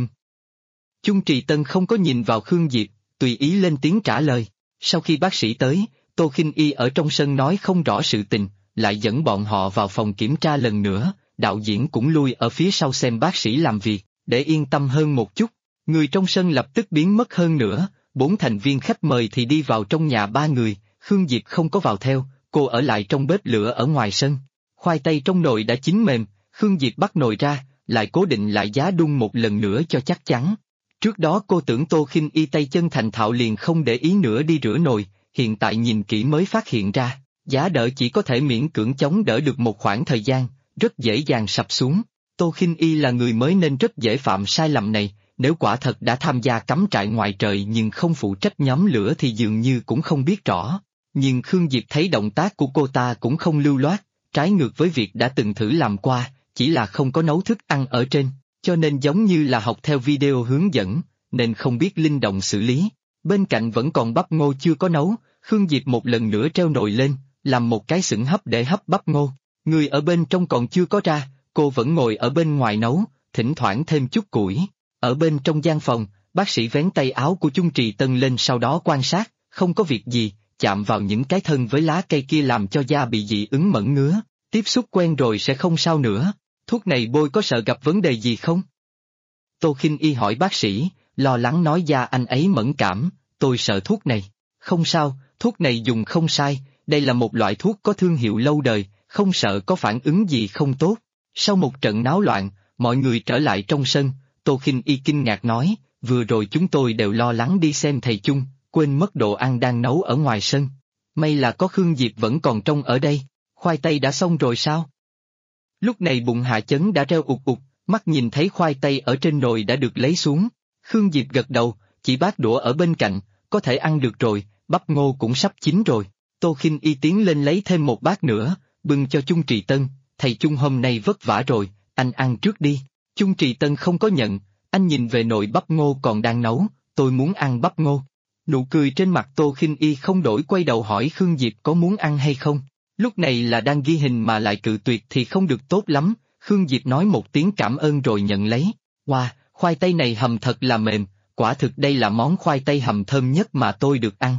Chung Trì Tân không có nhìn vào Khương Diệp, tùy ý lên tiếng trả lời. Sau khi bác sĩ tới, Tô Khinh Y ở trong sân nói không rõ sự tình, lại dẫn bọn họ vào phòng kiểm tra lần nữa, đạo diễn cũng lui ở phía sau xem bác sĩ làm việc, để yên tâm hơn một chút. Người trong sân lập tức biến mất hơn nữa, 4 thành viên khách mời thì đi vào trong nhà 3 người, Khương Diệp không có vào theo, cô ở lại trong bếp lửa ở ngoài sân. Khoai tây trong nồi đã chín mềm, Khương Diệp bắt nồi ra, lại cố định lại giá đun một lần nữa cho chắc chắn. Trước đó cô tưởng Tô Khinh Y tay chân thành thạo liền không để ý nữa đi rửa nồi, hiện tại nhìn kỹ mới phát hiện ra, giá đỡ chỉ có thể miễn cưỡng chống đỡ được một khoảng thời gian, rất dễ dàng sập xuống. Tô Khinh Y là người mới nên rất dễ phạm sai lầm này, nếu quả thật đã tham gia cắm trại ngoài trời nhưng không phụ trách nhóm lửa thì dường như cũng không biết rõ. Nhưng Khương Diệp thấy động tác của cô ta cũng không lưu loát, trái ngược với việc đã từng thử làm qua, chỉ là không có nấu thức ăn ở trên, cho nên giống như là học theo video hướng dẫn, nên không biết linh động xử lý. Bên cạnh vẫn còn bắp ngô chưa có nấu, Khương Diệp một lần nữa treo nồi lên, làm một cái xửng hấp để hấp bắp ngô. Người ở bên trong còn chưa có ra, cô vẫn ngồi ở bên ngoài nấu, thỉnh thoảng thêm chút củi. Ở bên trong gian phòng, bác sĩ vén tay áo của Chung Trì Tân lên sau đó quan sát, không có việc gì, chạm vào những cái thân với lá cây kia làm cho da bị dị ứng mẩn ngứa, tiếp xúc quen rồi sẽ không sao nữa. Thuốc này bôi có sợ gặp vấn đề gì không? Tô Khinh Y hỏi bác sĩ, lo lắng nói da anh ấy mẫn cảm, tôi sợ thuốc này. Không sao, thuốc này dùng không sai, đây là một loại thuốc có thương hiệu lâu đời, không sợ có phản ứng gì không tốt. Sau một trận náo loạn, mọi người trở lại trong sân, Tô Khinh Y kinh ngạc nói, vừa rồi chúng tôi đều lo lắng đi xem thầy Chung, quên mất đồ ăn đang nấu ở ngoài sân. May là có Khương Diệp vẫn còn trong ở đây, khoai tây đã xong rồi sao? Lúc này bụng Hạ Chấn đã reo ụt ụt, mắt nhìn thấy khoai tây ở trên nồi đã được lấy xuống. Khương Diệp gật đầu, chỉ bát đũa ở bên cạnh, có thể ăn được rồi, bắp ngô cũng sắp chín rồi. Tô Khinh Y tiến lên lấy thêm một bát nữa, bưng cho Chung Trì Tân, thầy Chung hôm nay vất vả rồi, anh ăn trước đi. Chung Trì Tân không có nhận, anh nhìn về nồi bắp ngô còn đang nấu, tôi muốn ăn bắp ngô. Nụ cười trên mặt Tô Khinh Y không đổi quay đầu hỏi Khương Diệp có muốn ăn hay không. Lúc này là đang ghi hình mà lại cự tuyệt thì không được tốt lắm, Khương Diệp nói một tiếng cảm ơn rồi nhận lấy. Wow, khoai tây này hầm thật là mềm, quả thực đây là món khoai tây hầm thơm nhất mà tôi được ăn.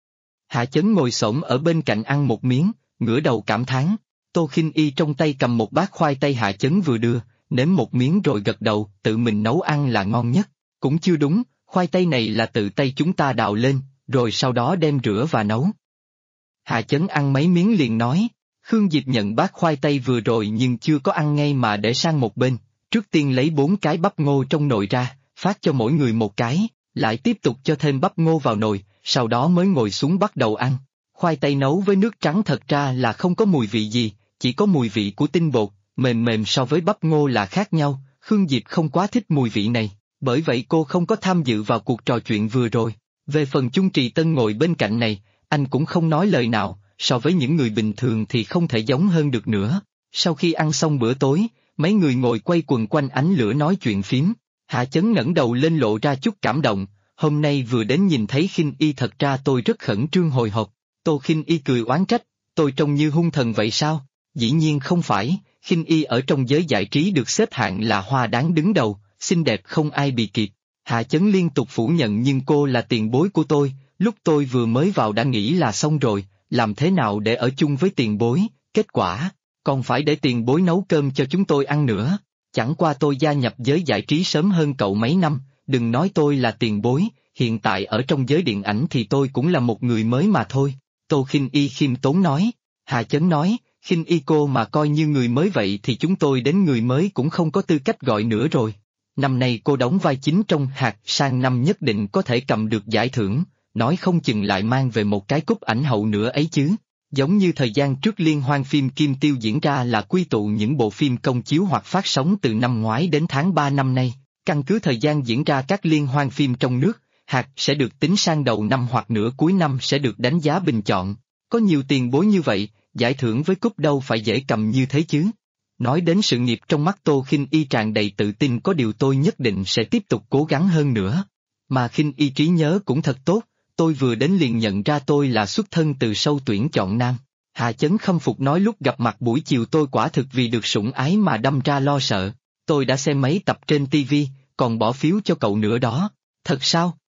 Hạ Chấn ngồi xổm ở bên cạnh ăn một miếng, ngửa đầu cảm thán. Tô Khinh Y trong tay cầm một bát khoai tây Hạ Chấn vừa đưa, nếm một miếng rồi gật đầu, tự mình nấu ăn là ngon nhất. Cũng chưa đúng, khoai tây này là tự tay chúng ta đào lên, rồi sau đó đem rửa và nấu. Hạ Chấn ăn mấy miếng liền nói, Khương Diệp nhận bát khoai tây vừa rồi nhưng chưa có ăn ngay mà để sang một bên, trước tiên lấy 4 cái bắp ngô trong nồi ra, phát cho mỗi người một cái, lại tiếp tục cho thêm bắp ngô vào nồi, sau đó mới ngồi xuống bắt đầu ăn. Khoai tây nấu với nước trắng thật ra là không có mùi vị gì, chỉ có mùi vị của tinh bột, mềm mềm so với bắp ngô là khác nhau. Khương Diệp không quá thích mùi vị này, bởi vậy cô không có tham dự vào cuộc trò chuyện vừa rồi. Về phần Chung Trì Tân ngồi bên cạnh này, anh cũng không nói lời nào, so với những người bình thường thì không thể giống hơn được nữa. Sau khi ăn xong bữa tối, mấy người ngồi quay quần quanh ánh lửa nói chuyện phím. Hạ Chấn ngẩng đầu lên lộ ra chút cảm động, hôm nay vừa đến nhìn thấy Khinh Y thật ra tôi rất khẩn trương hồi hộp. Tô Khinh Y cười oán trách, tôi trông như hung thần vậy sao? Dĩ nhiên không phải, Khinh Y ở trong giới giải trí được xếp hạng là hoa đáng đứng đầu, xinh đẹp không ai bì kịp. Hạ Chấn liên tục phủ nhận nhưng cô là tiền bối của tôi, lúc tôi vừa mới vào đã nghĩ là xong rồi, làm thế nào để ở chung với tiền bối, kết quả, còn phải để tiền bối nấu cơm cho chúng tôi ăn nữa. Chẳng qua tôi gia nhập giới giải trí sớm hơn cậu mấy năm, đừng nói tôi là tiền bối, hiện tại ở trong giới điện ảnh thì tôi cũng là một người mới mà thôi. Tô Khinh Y khiêm tốn nói. Hà Chấn nói, Khinh Y cô mà coi như người mới vậy thì chúng tôi đến người mới cũng không có tư cách gọi nữa rồi. Năm nay cô đóng vai chính trong Hạt, sang năm nhất định có thể cầm được giải thưởng, nói không chừng lại mang về một cái cúp ảnh hậu nữa ấy chứ. Giống như thời gian trước liên hoan phim Kim Tiêu diễn ra là quy tụ những bộ phim công chiếu hoặc phát sóng từ năm ngoái đến tháng 3 năm nay, căn cứ thời gian diễn ra các liên hoan phim trong nước, Hạt sẽ được tính sang đầu năm hoặc nửa cuối năm sẽ được đánh giá bình chọn. Có nhiều tiền bối như vậy, giải thưởng với cúp đâu phải dễ cầm như thế chứ. Nói đến sự nghiệp trong mắt Tô Khinh Y tràn đầy tự tin, có điều tôi nhất định sẽ tiếp tục cố gắng hơn nữa. Mà Khinh Y trí nhớ cũng thật tốt, tôi vừa đến liền nhận ra tôi là xuất thân từ sâu tuyển chọn nam. Hạ Chấn khâm phục nói lúc gặp mặt buổi chiều tôi quả thực vì được sủng ái mà đâm ra lo sợ. Tôi đã xem mấy tập trên TV, còn bỏ phiếu cho cậu nữa đó. Thật sao?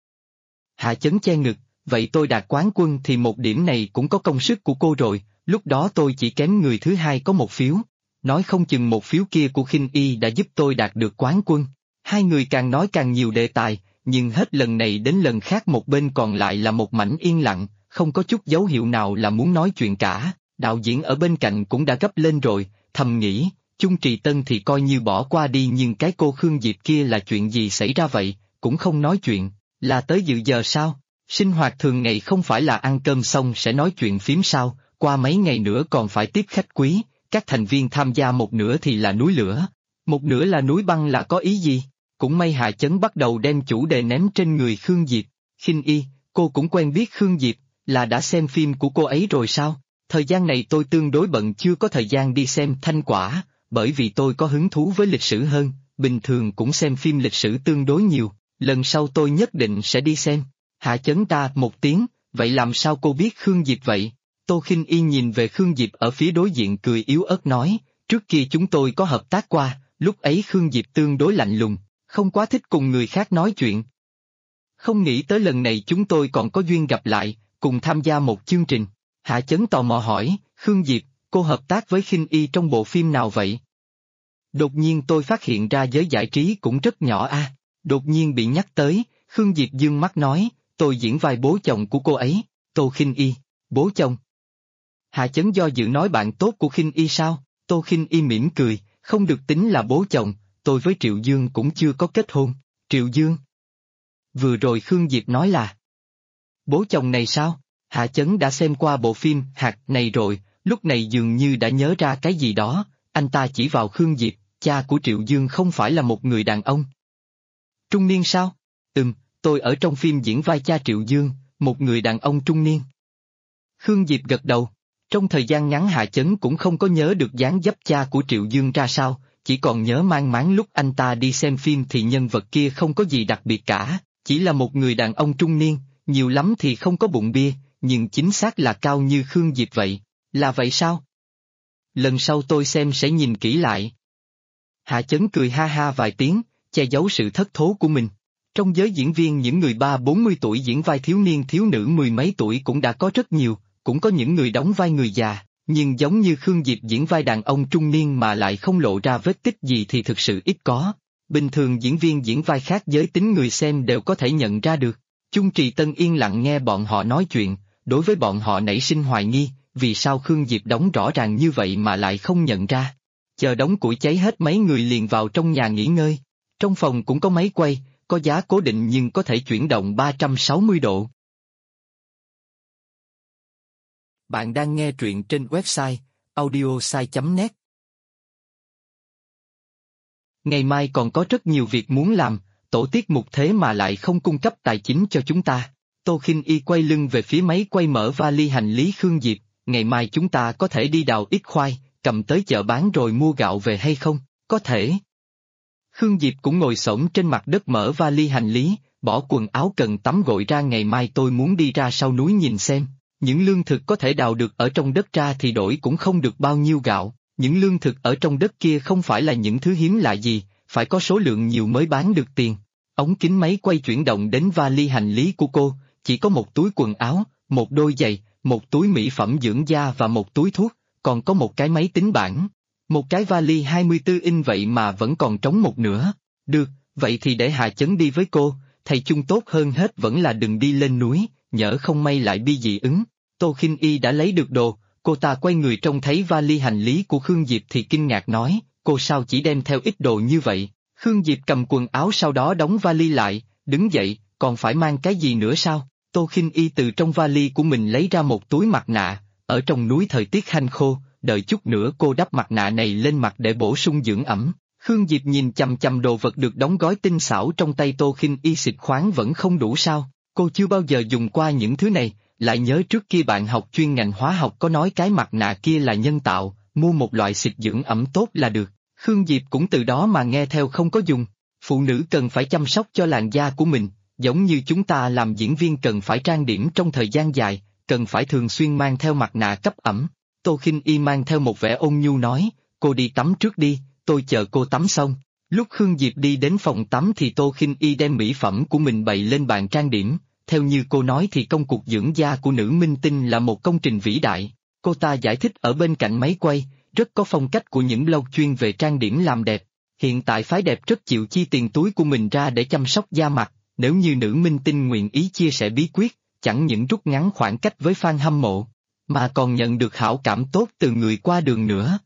Hạ Chấn che ngực, vậy tôi đạt quán quân thì một điểm này cũng có công sức của cô rồi, lúc đó tôi chỉ kém người thứ hai có một phiếu. Nói không chừng một phiếu kia của Khinh Y đã giúp tôi đạt được quán quân. Hai người càng nói càng nhiều đề tài, nhưng hết lần này đến lần khác một bên còn lại là một mảnh yên lặng, không có chút dấu hiệu nào là muốn nói chuyện cả. Đạo diễn ở bên cạnh cũng đã gấp lên rồi, thầm nghĩ, Chung Trì Tân thì coi như bỏ qua đi nhưng cái cô Khương Diệp kia là chuyện gì xảy ra vậy, cũng không nói chuyện, là tới dự giờ sao? Sinh hoạt thường ngày không phải là ăn cơm xong sẽ nói chuyện phím sao, qua mấy ngày nữa còn phải tiếp khách quý, các thành viên tham gia một nửa thì là núi lửa, một nửa là núi băng là có ý gì? Cũng may Hạ Chấn bắt đầu đem chủ đề ném trên người Khương Diệp. Khinh Y, cô cũng quen biết Khương Diệp, là đã xem phim của cô ấy rồi sao? Thời gian này tôi tương đối bận chưa có thời gian đi xem Thanh Quả, bởi vì tôi có hứng thú với lịch sử hơn, bình thường cũng xem phim lịch sử tương đối nhiều, lần sau tôi nhất định sẽ đi xem. Hạ Chấn ta một tiếng, vậy làm sao cô biết Khương Diệp vậy? Tô Khinh Y nhìn về Khương Diệp ở phía đối diện cười yếu ớt nói, trước kia chúng tôi có hợp tác qua, lúc ấy Khương Diệp tương đối lạnh lùng, không quá thích cùng người khác nói chuyện. Không nghĩ tới lần này chúng tôi còn có duyên gặp lại, cùng tham gia một chương trình. Hạ Chấn tò mò hỏi, Khương Diệp, cô hợp tác với Khinh Y trong bộ phim nào vậy? Đột nhiên tôi phát hiện ra giới giải trí cũng rất nhỏ a. Đột nhiên bị nhắc tới, Khương Diệp dương mắt nói, tôi diễn vai bố chồng của cô ấy. Tô Khinh Y, bố chồng. Hạ Chấn do dự nói bạn tốt của Khinh Y sao? Tô Khinh Y mỉm cười, không được tính là bố chồng, tôi với Triệu Dương cũng chưa có kết hôn. Triệu Dương? Vừa rồi Khương Diệp nói là bố chồng này sao? Hạ Chấn đã xem qua bộ phim Hạt này rồi, lúc này dường như đã nhớ ra cái gì đó, anh ta chỉ vào Khương Diệp, cha của Triệu Dương không phải là một người đàn ông trung niên sao? Tôi ở trong phim diễn vai cha Triệu Dương, một người đàn ông trung niên. Khương Diệp gật đầu, trong thời gian ngắn Hạ Chấn cũng không có nhớ được dáng dấp cha của Triệu Dương ra sao, chỉ còn nhớ mang máng lúc anh ta đi xem phim thì nhân vật kia không có gì đặc biệt cả, chỉ là một người đàn ông trung niên, nhiều lắm thì không có bụng bia, nhưng chính xác là cao như Khương Diệp vậy. Là vậy sao? Lần sau tôi xem sẽ nhìn kỹ lại. Hạ Chấn cười ha ha vài tiếng, che giấu sự thất thố của mình. Trong giới diễn viên những người 30-40 tuổi diễn vai thiếu niên thiếu nữ mười mấy tuổi cũng đã có rất nhiều, cũng có những người đóng vai người già, nhưng giống như Khương Diệp diễn vai đàn ông trung niên mà lại không lộ ra vết tích gì thì thực sự ít có. Bình thường diễn viên diễn vai khác giới tính người xem đều có thể nhận ra được. Chung Trì Tân yên lặng nghe bọn họ nói chuyện, đối với bọn họ nảy sinh hoài nghi, vì sao Khương Diệp đóng rõ ràng như vậy mà lại không nhận ra. Chờ đống củi cháy hết mấy người liền vào trong nhà nghỉ ngơi. Trong phòng cũng có máy quay, có giá cố định nhưng có thể chuyển động 360 độ. Bạn đang nghe truyện trên website audiosai.net. Ngày mai còn có rất nhiều việc muốn làm, tổ tiết mục thế mà lại không cung cấp tài chính cho chúng ta. Tô Khinh Y quay lưng về phía máy quay mở vali hành lý Khương Diệp, ngày mai chúng ta có thể đi đào ít khoai, cầm tới chợ bán rồi mua gạo về hay không? Có thể. Khương Diệp cũng ngồi xổm trên mặt đất mở vali hành lý, bỏ quần áo cần tắm gội ra, ngày mai tôi muốn đi ra sau núi nhìn xem. Những lương thực có thể đào được ở trong đất ra thì đổi cũng không được bao nhiêu gạo, những lương thực ở trong đất kia không phải là những thứ hiếm lạ gì, phải có số lượng nhiều mới bán được tiền. Ống kính máy quay chuyển động đến vali hành lý của cô, chỉ có một túi quần áo, một đôi giày, một túi mỹ phẩm dưỡng da và một túi thuốc, còn có một cái máy tính bảng. Một cái vali 24 inch vậy mà vẫn còn trống một nửa. Được, vậy thì để Hà Chấn đi với cô, thầy chung tốt hơn hết vẫn là đừng đi lên núi, nhỡ không may lại bị dị ứng. Tô Khinh Y đã lấy được đồ, cô ta quay người trông thấy vali hành lý của Khương Diệp thì kinh ngạc nói, cô sao chỉ đem theo ít đồ như vậy? Khương Diệp cầm quần áo sau đó đóng vali lại, đứng dậy, còn phải mang cái gì nữa sao? Tô Khinh Y từ trong vali của mình lấy ra một túi mặt nạ, ở trong núi thời tiết hanh khô, đợi chút nữa cô đắp mặt nạ này lên mặt để bổ sung dưỡng ẩm. Khương Diệp nhìn chằm chằm đồ vật được đóng gói tinh xảo trong tay Tô Khinh Y, xịt khoáng vẫn không đủ sao? Cô chưa bao giờ dùng qua những thứ này, lại nhớ trước kia bạn học chuyên ngành hóa học có nói cái mặt nạ kia là nhân tạo, mua một loại xịt dưỡng ẩm tốt là được. Khương Diệp cũng từ đó mà nghe theo không có dùng. Phụ nữ cần phải chăm sóc cho làn da của mình, giống như chúng ta làm diễn viên cần phải trang điểm trong thời gian dài, cần phải thường xuyên mang theo mặt nạ cấp ẩm. Tô Khinh Y mang theo một vẻ ôn nhu nói, cô đi tắm trước đi, tôi chờ cô tắm xong. Lúc Khương Diệp đi đến phòng tắm thì Tô Khinh Y đem mỹ phẩm của mình bày lên bàn trang điểm. Theo như cô nói thì công cuộc dưỡng da của nữ minh tinh là một công trình vĩ đại. Cô ta giải thích ở bên cạnh máy quay, rất có phong cách của những blog chuyên về trang điểm làm đẹp. Hiện tại phái đẹp rất chịu chi tiền túi của mình ra để chăm sóc da mặt, nếu như nữ minh tinh nguyện ý chia sẻ bí quyết, chẳng những rút ngắn khoảng cách với fan hâm mộ, mà còn nhận được hảo cảm tốt từ người qua đường nữa.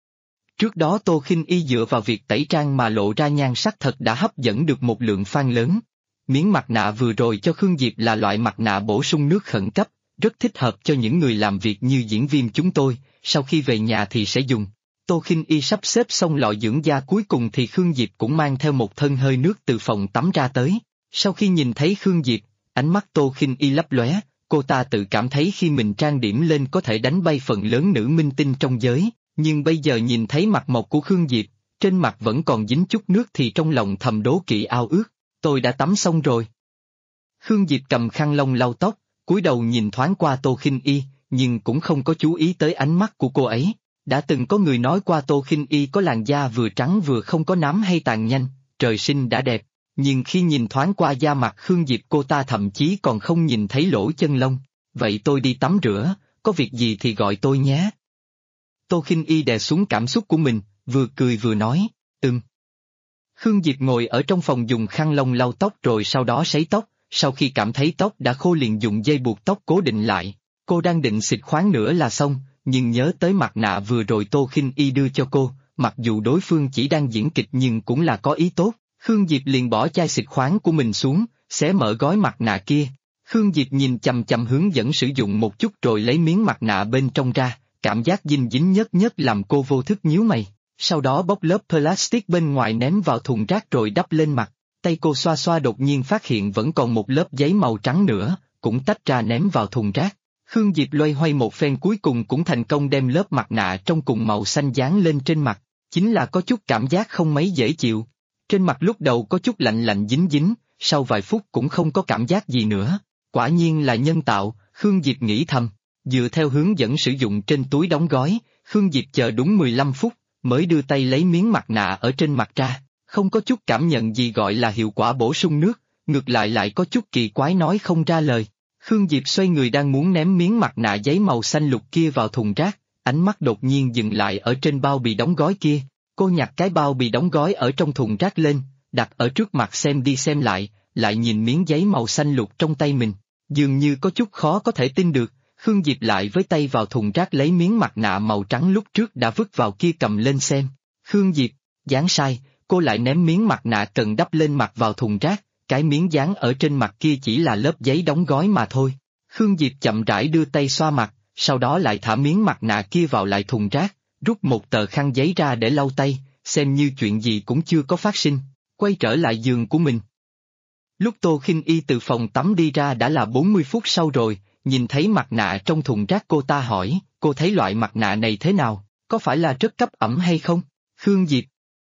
Trước đó Tô Khinh Y dựa vào việc tẩy trang mà lộ ra nhan sắc thật đã hấp dẫn được một lượng fan lớn. Miếng mặt nạ vừa rồi cho Khương Diệp là loại mặt nạ bổ sung nước khẩn cấp, rất thích hợp cho những người làm việc như diễn viên chúng tôi, sau khi về nhà thì sẽ dùng. Tô Khinh Y sắp xếp xong lọ dưỡng da cuối cùng thì Khương Diệp cũng mang theo một thân hơi nước từ phòng tắm ra tới. Sau khi nhìn thấy Khương Diệp, ánh mắt Tô Khinh Y lấp lóe, cô ta tự cảm thấy khi mình trang điểm lên có thể đánh bay phần lớn nữ minh tinh trong giới, nhưng bây giờ nhìn thấy mặt mộc của Khương Diệp, trên mặt vẫn còn dính chút nước thì trong lòng thầm đố kỵ ao ước. Tôi đã tắm xong rồi. Khương Diệp cầm khăn lông lau tóc, cúi đầu nhìn thoáng qua Tô Khinh Y, nhưng cũng không có chú ý tới ánh mắt của cô ấy. Đã từng có người nói qua Tô Khinh Y có làn da vừa trắng vừa không có nám hay tàn nhanh, trời sinh đã đẹp, nhưng khi nhìn thoáng qua da mặt Khương Diệp cô ta thậm chí còn không nhìn thấy lỗ chân lông. Vậy tôi đi tắm rửa, có việc gì thì gọi tôi nhé. Tô Khinh Y đè xuống cảm xúc của mình, vừa cười vừa nói, Khương Diệp ngồi ở trong phòng dùng khăn lông lau tóc rồi sau đó sấy tóc, sau khi cảm thấy tóc đã khô liền dùng dây buộc tóc cố định lại. Cô đang định xịt khoáng nữa là xong, nhưng nhớ tới mặt nạ vừa rồi Tô Khinh Y đưa cho cô, mặc dù đối phương chỉ đang diễn kịch nhưng cũng là có ý tốt. Khương Diệp liền bỏ chai xịt khoáng của mình xuống, xé mở gói mặt nạ kia. Khương Diệp nhìn chằm chằm hướng dẫn sử dụng một chút rồi lấy miếng mặt nạ bên trong ra, cảm giác dinh dính nhất nhất làm cô vô thức nhíu mày. Sau đó bóc lớp plastic bên ngoài ném vào thùng rác rồi đắp lên mặt, tay cô xoa xoa đột nhiên phát hiện vẫn còn một lớp giấy màu trắng nữa, cũng tách ra ném vào thùng rác. Khương Diệp loay hoay một phen cuối cùng cũng thành công đem lớp mặt nạ trong cùng màu xanh dán lên trên mặt, chính là có chút cảm giác không mấy dễ chịu. Trên mặt lúc đầu có chút lạnh lạnh dính dính, sau vài phút cũng không có cảm giác gì nữa, quả nhiên là nhân tạo, Khương Diệp nghĩ thầm. Dựa theo hướng dẫn sử dụng trên túi đóng gói, Khương Diệp chờ đúng 15 phút, mới đưa tay lấy miếng mặt nạ ở trên mặt ra, không có chút cảm nhận gì gọi là hiệu quả bổ sung nước, ngược lại có chút kỳ quái nói không ra lời. Khương Diệp xoay người đang muốn ném miếng mặt nạ giấy màu xanh lục kia vào thùng rác, ánh mắt đột nhiên dừng lại ở trên bao bì đóng gói kia. Cô nhặt cái bao bì đóng gói ở trong thùng rác lên, đặt ở trước mặt xem đi xem lại nhìn miếng giấy màu xanh lục trong tay mình, dường như có chút khó có thể tin được. Khương Diệp lại với tay vào thùng rác lấy miếng mặt nạ màu trắng lúc trước đã vứt vào kia cầm lên xem. Khương Diệp, dán sai, cô lại ném miếng mặt nạ cần đắp lên mặt vào thùng rác, cái miếng dán ở trên mặt kia chỉ là lớp giấy đóng gói mà thôi. Khương Diệp chậm rãi đưa tay xoa mặt, sau đó lại thả miếng mặt nạ kia vào lại thùng rác, rút một tờ khăn giấy ra để lau tay, xem như chuyện gì cũng chưa có phát sinh, quay trở lại giường của mình. Lúc Tô Khinh Y từ phòng tắm đi ra đã là 40 phút sau rồi, nhìn thấy mặt nạ trong thùng rác cô ta hỏi, cô thấy loại mặt nạ này thế nào, có phải là rất cấp ẩm hay không? Khương Diệp.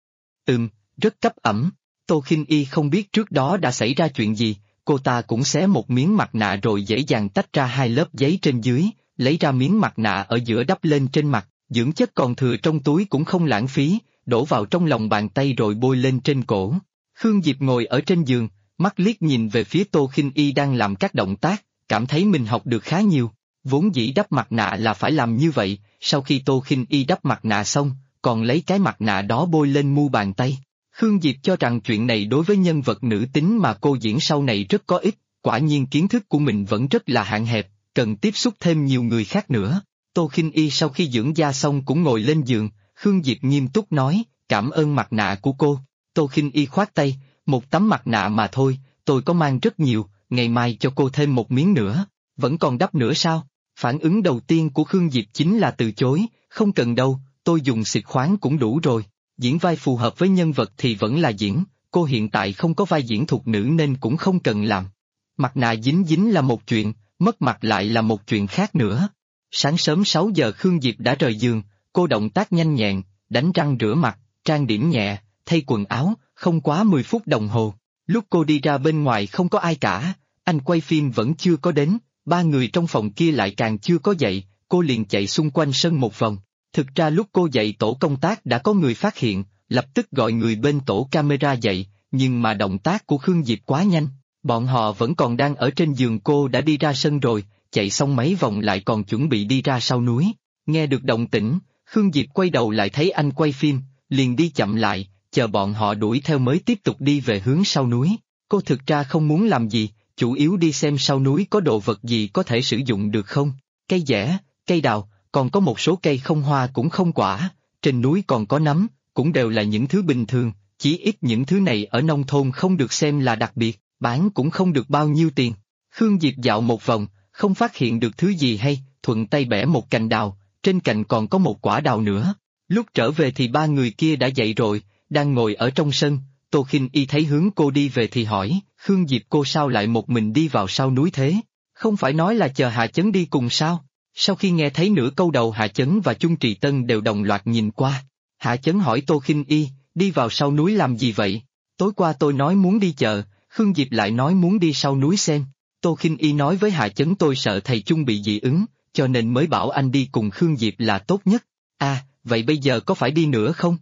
Rất cấp ẩm. Tô Khinh Y không biết trước đó đã xảy ra chuyện gì, cô ta cũng xé một miếng mặt nạ rồi dễ dàng tách ra hai lớp giấy trên dưới, lấy ra miếng mặt nạ ở giữa đắp lên trên mặt, dưỡng chất còn thừa trong túi cũng không lãng phí, đổ vào trong lòng bàn tay rồi bôi lên trên cổ. Khương Diệp ngồi ở trên giường, mắt liếc nhìn về phía Tô Khinh Y đang làm các động tác, cảm thấy mình học được khá nhiều. Vốn dĩ đắp mặt nạ là phải làm như vậy, sau khi Tô Khinh Y đắp mặt nạ xong, còn lấy cái mặt nạ đó bôi lên mu bàn tay. Khương Diệp cho rằng chuyện này đối với nhân vật nữ tính mà cô diễn sau này rất có ích, quả nhiên kiến thức của mình vẫn rất là hạn hẹp, cần tiếp xúc thêm nhiều người khác nữa. Tô Khinh Y sau khi dưỡng da xong cũng ngồi lên giường, Khương Diệp nghiêm túc nói, cảm ơn mặt nạ của cô. Tô Khinh Y khoát tay, một tấm mặt nạ mà thôi, tôi có mang rất nhiều, ngày mai cho cô thêm một miếng nữa, vẫn còn đắp nữa sao? Phản ứng đầu tiên của Khương Diệp chính là từ chối, không cần đâu, tôi dùng xịt khoáng cũng đủ rồi. Diễn vai phù hợp với nhân vật thì vẫn là diễn, cô hiện tại không có vai diễn thục nữ nên cũng không cần làm. Mặt nạ dính dính là một chuyện, mất mặt lại là một chuyện khác nữa. Sáng sớm 6 giờ Khương Diệp đã rời giường, cô động tác nhanh nhẹn, đánh răng rửa mặt, trang điểm nhẹ, thay quần áo, không quá 10 phút đồng hồ. Lúc cô đi ra bên ngoài không có ai cả, anh quay phim vẫn chưa có đến, ba người trong phòng kia lại càng chưa có dậy, cô liền chạy xung quanh sân một vòng. Thực ra lúc cô dậy tổ công tác đã có người phát hiện, lập tức gọi người bên tổ camera dậy, nhưng mà động tác của Khương Diệp quá nhanh, bọn họ vẫn còn đang ở trên giường cô đã đi ra sân rồi, chạy xong mấy vòng lại còn chuẩn bị đi ra sau núi. Nghe được động tĩnh, Khương Diệp quay đầu lại thấy anh quay phim, liền đi chậm lại, chờ bọn họ đuổi theo mới tiếp tục đi về hướng sau núi. Cô thực ra không muốn làm gì, chủ yếu đi xem sau núi có đồ vật gì có thể sử dụng được không, cây dẻ, cây đào, còn có một số cây không hoa cũng không quả, trên núi còn có nấm, cũng đều là những thứ bình thường, chỉ ít những thứ này ở nông thôn không được xem là đặc biệt, bán cũng không được bao nhiêu tiền. Khương Diệp dạo một vòng, không phát hiện được thứ gì hay, thuận tay bẻ một cành đào, trên cành còn có một quả đào nữa. Lúc trở về thì ba người kia đã dậy rồi, đang ngồi ở trong sân, Tô Khinh Y thấy hướng cô đi về thì hỏi, Khương Diệp cô sao lại một mình đi vào sau núi thế? Không phải nói là chờ Hạ Chấn đi cùng sao? Sau khi nghe thấy nửa câu đầu Hạ Chấn và Chung Trì Tân đều đồng loạt nhìn qua. Hạ Chấn hỏi Tô Khinh Y, đi vào sau núi làm gì vậy? Tối qua tôi nói muốn đi chợ, Khương Diệp lại nói muốn đi sau núi xem. Tô Khinh Y nói với Hạ Chấn tôi sợ thầy Chung bị dị ứng, cho nên mới bảo anh đi cùng Khương Diệp là tốt nhất. À, vậy bây giờ có phải đi nữa không?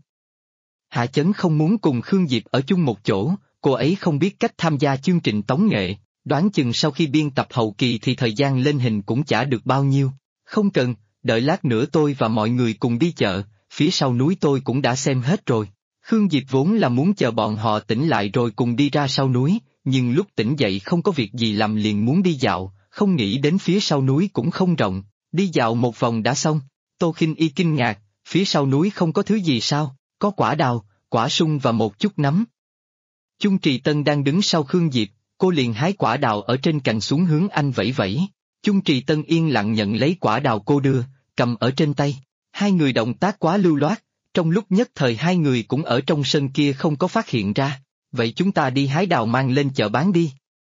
Hạ Chấn không muốn cùng Khương Diệp ở chung một chỗ, cô ấy không biết cách tham gia chương trình tống nghệ, đoán chừng sau khi biên tập hậu kỳ thì thời gian lên hình cũng chả được bao nhiêu. Không cần, đợi lát nữa tôi và mọi người cùng đi chợ, phía sau núi tôi cũng đã xem hết rồi. Khương Diệp vốn là muốn chờ bọn họ tỉnh lại rồi cùng đi ra sau núi, nhưng lúc tỉnh dậy không có việc gì làm liền muốn đi dạo, không nghĩ đến phía sau núi cũng không rộng, đi dạo một vòng đã xong. Tô Khinh Y kinh ngạc, phía sau núi không có thứ gì sao, có quả đào, quả sung và một chút nấm. Chung Trì Tân đang đứng sau Khương Diệp, cô liền hái quả đào ở trên cành xuống hướng anh vẫy vẫy. Chung Trì Tân yên lặng nhận lấy quả đào cô đưa, cầm ở trên tay. Hai người động tác quá lưu loát, trong lúc nhất thời hai người cũng ở trong sân kia không có phát hiện ra. Vậy chúng ta đi hái đào mang lên chợ bán đi.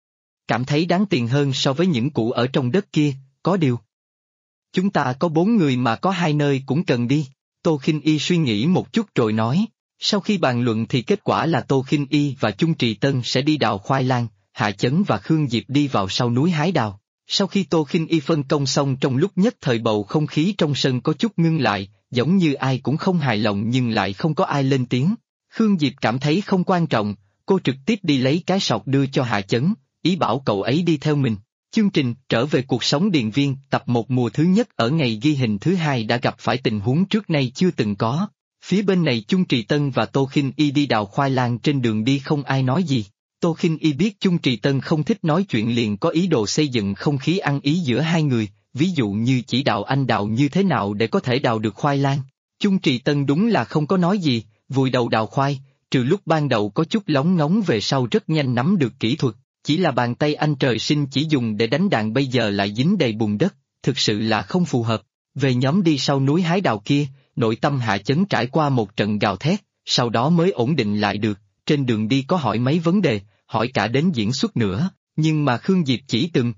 Cảm thấy đáng tiền hơn so với những củ ở trong đất kia, có điều. Chúng ta có 4 người mà có 2 nơi cũng cần đi. Tô Khinh Y suy nghĩ một chút rồi nói. Sau khi bàn luận thì kết quả là Tô Khinh Y và Chung Trì Tân sẽ đi đào khoai lang, Hạ Chấn và Khương Diệp đi vào sau núi hái đào. Sau khi Tô Khinh Y phân công xong trong lúc nhất thời bầu không khí trong sân có chút ngưng lại, giống như ai cũng không hài lòng nhưng lại không có ai lên tiếng. Khương Diệp cảm thấy không quan trọng, cô trực tiếp đi lấy cái sọt đưa cho Hạ Chấn, ý bảo cậu ấy đi theo mình. Chương trình Trở về cuộc sống điện viên tập 1 mùa thứ nhất ở ngày ghi hình thứ 2 đã gặp phải tình huống trước nay chưa từng có. Phía bên này Chung Trì Tân và Tô Khinh Y đi đào khoai lang trên đường đi không ai nói gì. Tô Khinh Y biết Chung Trì Tân không thích nói chuyện liền có ý đồ xây dựng không khí ăn ý giữa hai người, ví dụ như chỉ đạo anh đào như thế nào để có thể đào được khoai lang. Chung Trì Tân đúng là không có nói gì, vùi đầu đào khoai, trừ lúc ban đầu có chút lóng ngóng về sau rất nhanh nắm được kỹ thuật, chỉ là bàn tay anh trời sinh chỉ dùng để đánh đàn bây giờ lại dính đầy bùn đất, thực sự là không phù hợp. Về nhóm đi sau núi hái đào kia, nội tâm Hạ Chấn trải qua một trận gào thét, sau đó mới ổn định lại được, trên đường đi có hỏi mấy vấn đề, hỏi cả đến diễn xuất nữa, nhưng mà Khương Diệp chỉ từng,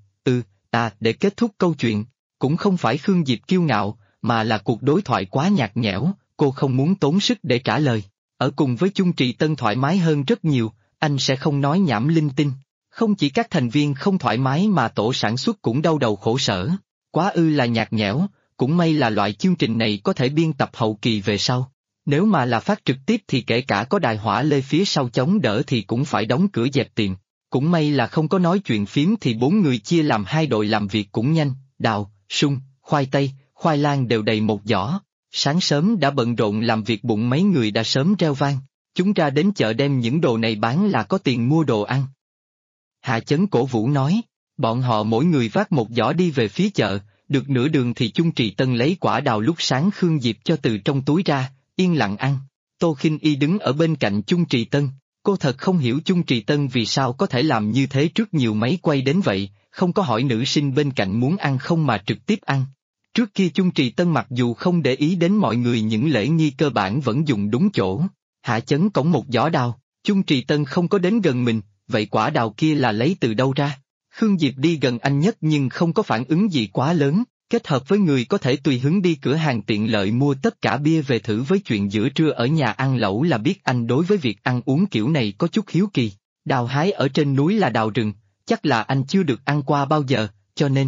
để kết thúc câu chuyện, cũng không phải Khương Diệp kiêu ngạo, mà là cuộc đối thoại quá nhạt nhẽo, cô không muốn tốn sức để trả lời. Ở cùng với Chung Trì Tân thoải mái hơn rất nhiều, anh sẽ không nói nhảm linh tinh. Không chỉ các thành viên không thoải mái mà tổ sản xuất cũng đau đầu khổ sở. Quá là nhạt nhẽo, cũng may là loại chương trình này có thể biên tập hậu kỳ về sau. Nếu mà là phát trực tiếp thì kể cả có đài hỏa lê phía sau chống đỡ thì cũng phải đóng cửa dẹp tiệm. Cũng may là không có nói chuyện phím thì 4 người chia làm 2 đội làm việc cũng nhanh, đào, sung, khoai tây, khoai lang đều đầy một giỏ. Sáng sớm đã bận rộn làm việc bụng mấy người đã sớm reo vang. Chúng ra đến chợ đem những đồ này bán là có tiền mua đồ ăn. Hạ Chấn cổ vũ nói, bọn họ mỗi người vác một giỏ đi về phía chợ, được nửa đường thì Chung Trì Tân lấy quả đào lúc sáng Khương Diệp cho từ trong túi ra, yên lặng ăn. Tô Khinh Y đứng ở bên cạnh Chung Trì Tân, cô thật không hiểu Chung Trì Tân vì sao có thể làm như thế trước nhiều máy quay đến vậy, không có hỏi nữ sinh bên cạnh muốn ăn không mà trực tiếp ăn. Trước kia Chung Trì Tân mặc dù không để ý đến mọi người những lễ nghi cơ bản vẫn dùng đúng chỗ. Hạ Chấn cõng một giỏ đào, Chung Trì Tân không có đến gần mình, vậy quả đào kia là lấy từ đâu ra? Khương Diệp đi gần anh nhất nhưng không có phản ứng gì quá lớn, kết hợp với người có thể tùy hứng đi cửa hàng tiện lợi mua tất cả bia về thử với chuyện giữa trưa ở nhà ăn lẩu là biết anh đối với việc ăn uống kiểu này có chút hiếu kỳ. Đào hái ở trên núi là đào rừng, chắc là anh chưa được ăn qua bao giờ, cho nên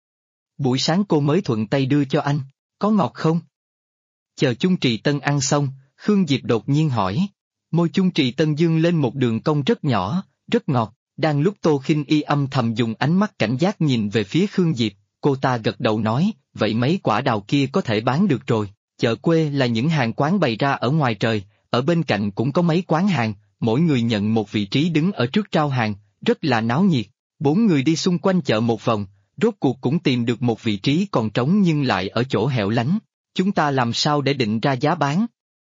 buổi sáng cô mới thuận tay đưa cho anh, có ngọt không? Chờ Chung Trì Tân ăn xong, Khương Diệp đột nhiên hỏi. Môi Chung Trì Tân dương lên một đường cong rất nhỏ, rất ngọt, đang lúc Tô Khinh Y âm thầm dùng ánh mắt cảnh giác nhìn về phía Khương Diệp, cô ta gật đầu nói, vậy mấy quả đào kia có thể bán được rồi, chợ quê là những hàng quán bày ra ở ngoài trời, ở bên cạnh cũng có mấy quán hàng, mỗi người nhận một vị trí đứng ở trước trao hàng, rất là náo nhiệt. 4 người đi xung quanh chợ một vòng, rốt cuộc cũng tìm được một vị trí còn trống nhưng lại ở chỗ hẻo lánh. Chúng ta làm sao để định ra giá bán?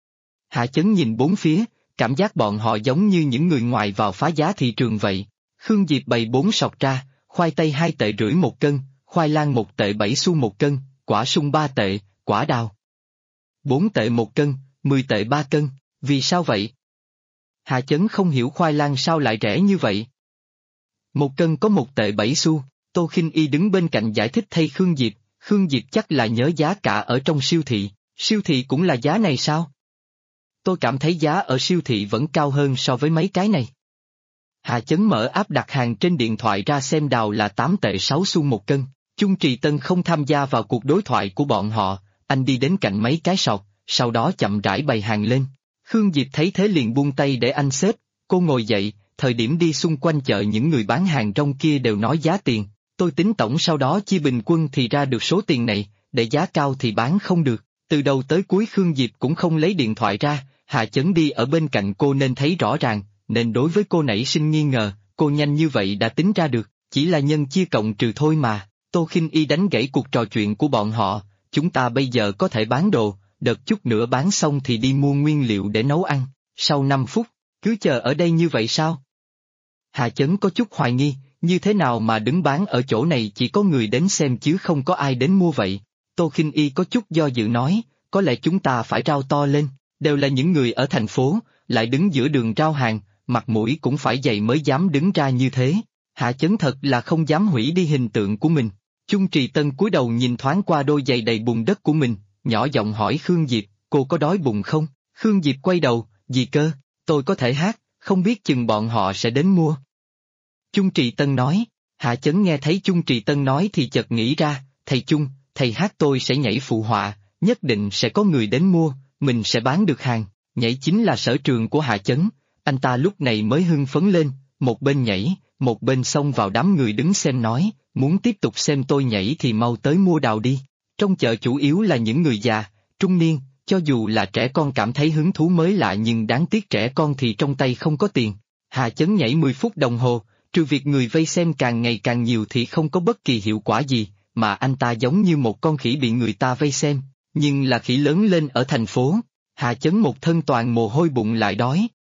Hạ Chấn nhìn bốn phía, cảm giác bọn họ giống như những người ngoài vào phá giá thị trường vậy. Khương Diệp bày 4 sọt ra, khoai tây 2 tệ rưỡi một cân, khoai lang 1 tệ 7 xu một cân, quả sung 3 tệ, quả đào 4 tệ một cân, 10 tệ 3 cân, vì sao vậy? Hạ Chấn không hiểu khoai lang sao lại rẻ như vậy. 1 cân có 1 tệ 7 xu, Tô Khinh Y đứng bên cạnh giải thích thay Khương Diệp chắc là nhớ giá cả ở trong siêu thị cũng là giá này sao? Tôi cảm thấy giá ở siêu thị vẫn cao hơn so với mấy cái này. Hạ Chấn mở app đặt hàng trên điện thoại ra xem đào là 8 tệ 6 xu một cân, Chung Trì Tân không tham gia vào cuộc đối thoại của bọn họ, anh đi đến cạnh mấy cái sọt, sau đó chậm rãi bày hàng lên. Khương Diệp thấy thế liền buông tay để anh xếp, cô ngồi dậy, thời điểm đi xung quanh chợ những người bán hàng rong kia đều nói giá tiền, tôi tính tổng sau đó chia bình quân thì ra được số tiền này, để giá cao thì bán không được. Từ đầu tới cuối Khương Diệp cũng không lấy điện thoại ra, Hạ Chấn đi ở bên cạnh cô nên thấy rõ ràng, nên đối với cô nảy sinh nghi ngờ, cô nhanh như vậy đã tính ra được, chỉ là nhân chia cộng trừ thôi mà. Tô Khinh Y đánh gãy cuộc trò chuyện của bọn họ, chúng ta bây giờ có thể bán đồ, đợt chút nữa bán xong thì đi mua nguyên liệu để nấu ăn, sau 5 phút, cứ chờ ở đây như vậy sao? Hạ Chấn có chút hoài nghi, như thế nào mà đứng bán ở chỗ này chỉ có người đến xem chứ không có ai đến mua vậy? Tô Khinh Y có chút do dự nói, có lẽ chúng ta phải rao to lên, đều là những người ở thành phố, lại đứng giữa đường rao hàng, mặt mũi cũng phải dày mới dám đứng ra như thế. Hạ Chấn thật là không dám hủy đi hình tượng của mình. Chung Trì Tân cúi đầu nhìn thoáng qua đôi giày đầy bùn đất của mình, nhỏ giọng hỏi Khương Diệp, cô có đói bụng không? Khương Diệp quay đầu, gì cơ, tôi có thể hát, không biết chừng bọn họ sẽ đến mua. Chung Trì Tân nói, Hạ Chấn nghe thấy Chung Trì Tân nói thì chợt nghĩ ra, thầy Chung, thầy hát tôi sẽ nhảy phụ họa, nhất định sẽ có người đến mua, mình sẽ bán được hàng, nhảy chính là sở trường của Hạ Chấn, anh ta lúc này mới hưng phấn lên, một bên nhảy, một bên xông vào đám người đứng xem nói, muốn tiếp tục xem tôi nhảy thì mau tới mua đào đi. Trong chợ chủ yếu là những người già, trung niên, cho dù là trẻ con cảm thấy hứng thú mới lạ nhưng đáng tiếc trẻ con thì trong tay không có tiền. Hạ Chấn nhảy 10 phút đồng hồ, trừ việc người vây xem càng ngày càng nhiều thì không có bất kỳ hiệu quả gì, mà anh ta giống như một con khỉ bị người ta vây xem, nhưng là khỉ lớn lên ở thành phố. Hạ Chấn một thân toàn mồ hôi bụng lại đói,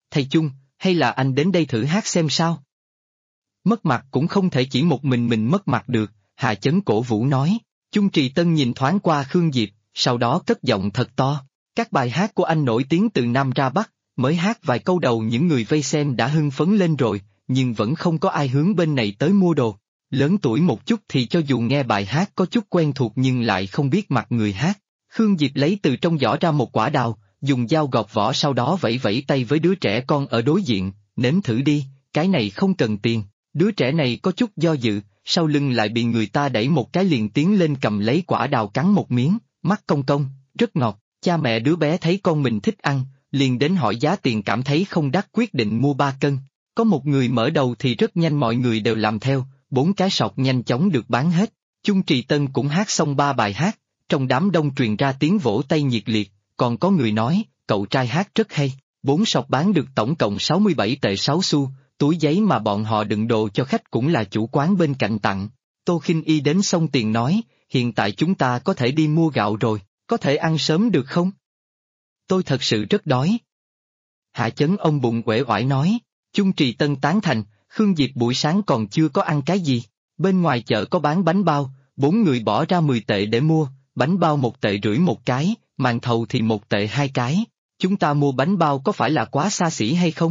thầy chung, hay là anh đến đây thử hát xem sao? Mất mặt cũng không thể chỉ một mình mất mặt được, Hà Chấn cổ vũ nói. Chung Trì Tân nhìn thoáng qua Khương Diệp, sau đó cất giọng thật to. Các bài hát của anh nổi tiếng từ Nam ra Bắc, mới hát vài câu đầu những người vây xem đã hưng phấn lên rồi, nhưng vẫn không có ai hướng bên này tới mua đồ. Lớn tuổi một chút thì cho dù nghe bài hát có chút quen thuộc nhưng lại không biết mặt người hát. Khương Diệp lấy từ trong giỏ ra một quả đào, dùng dao gọt vỏ sau đó vẫy vẫy tay với đứa trẻ con ở đối diện, nếm thử đi, cái này không cần tiền. Đứa trẻ này có chút do dự, sau lưng lại bị người ta đẩy một cái liền tiến lên cầm lấy quả đào cắn một miếng, mắt cong cong, rất ngọt. Cha mẹ đứa bé thấy con mình thích ăn, liền đến hỏi giá tiền cảm thấy không đắt quyết định mua 3 cân. Có một người mở đầu thì rất nhanh mọi người đều làm theo, 4 cái sọt nhanh chóng được bán hết. Chung Trì Tân cũng hát xong 3 bài hát, trong đám đông truyền ra tiếng vỗ tay nhiệt liệt, còn có người nói, cậu trai hát rất hay. 4 sọt bán được tổng cộng 67 tệ 6 xu, túi giấy mà bọn họ đựng đồ cho khách cũng là chủ quán bên cạnh tặng. Tô Khinh Y đến xong tiền nói, hiện tại chúng ta có thể đi mua gạo rồi, có thể ăn sớm được không? Tôi thật sự rất đói. Hạ Chấn ông bụng uể oải nói. Chung Trì Tân tán thành, Khương Diệp buổi sáng còn chưa có ăn cái gì. Bên ngoài chợ có bán bánh bao, 4 người bỏ ra 10 tệ để mua, bánh bao 1 tệ rưỡi một cái, màn thầu thì 1 tệ 2 cái. Chúng ta mua bánh bao có phải là quá xa xỉ hay không?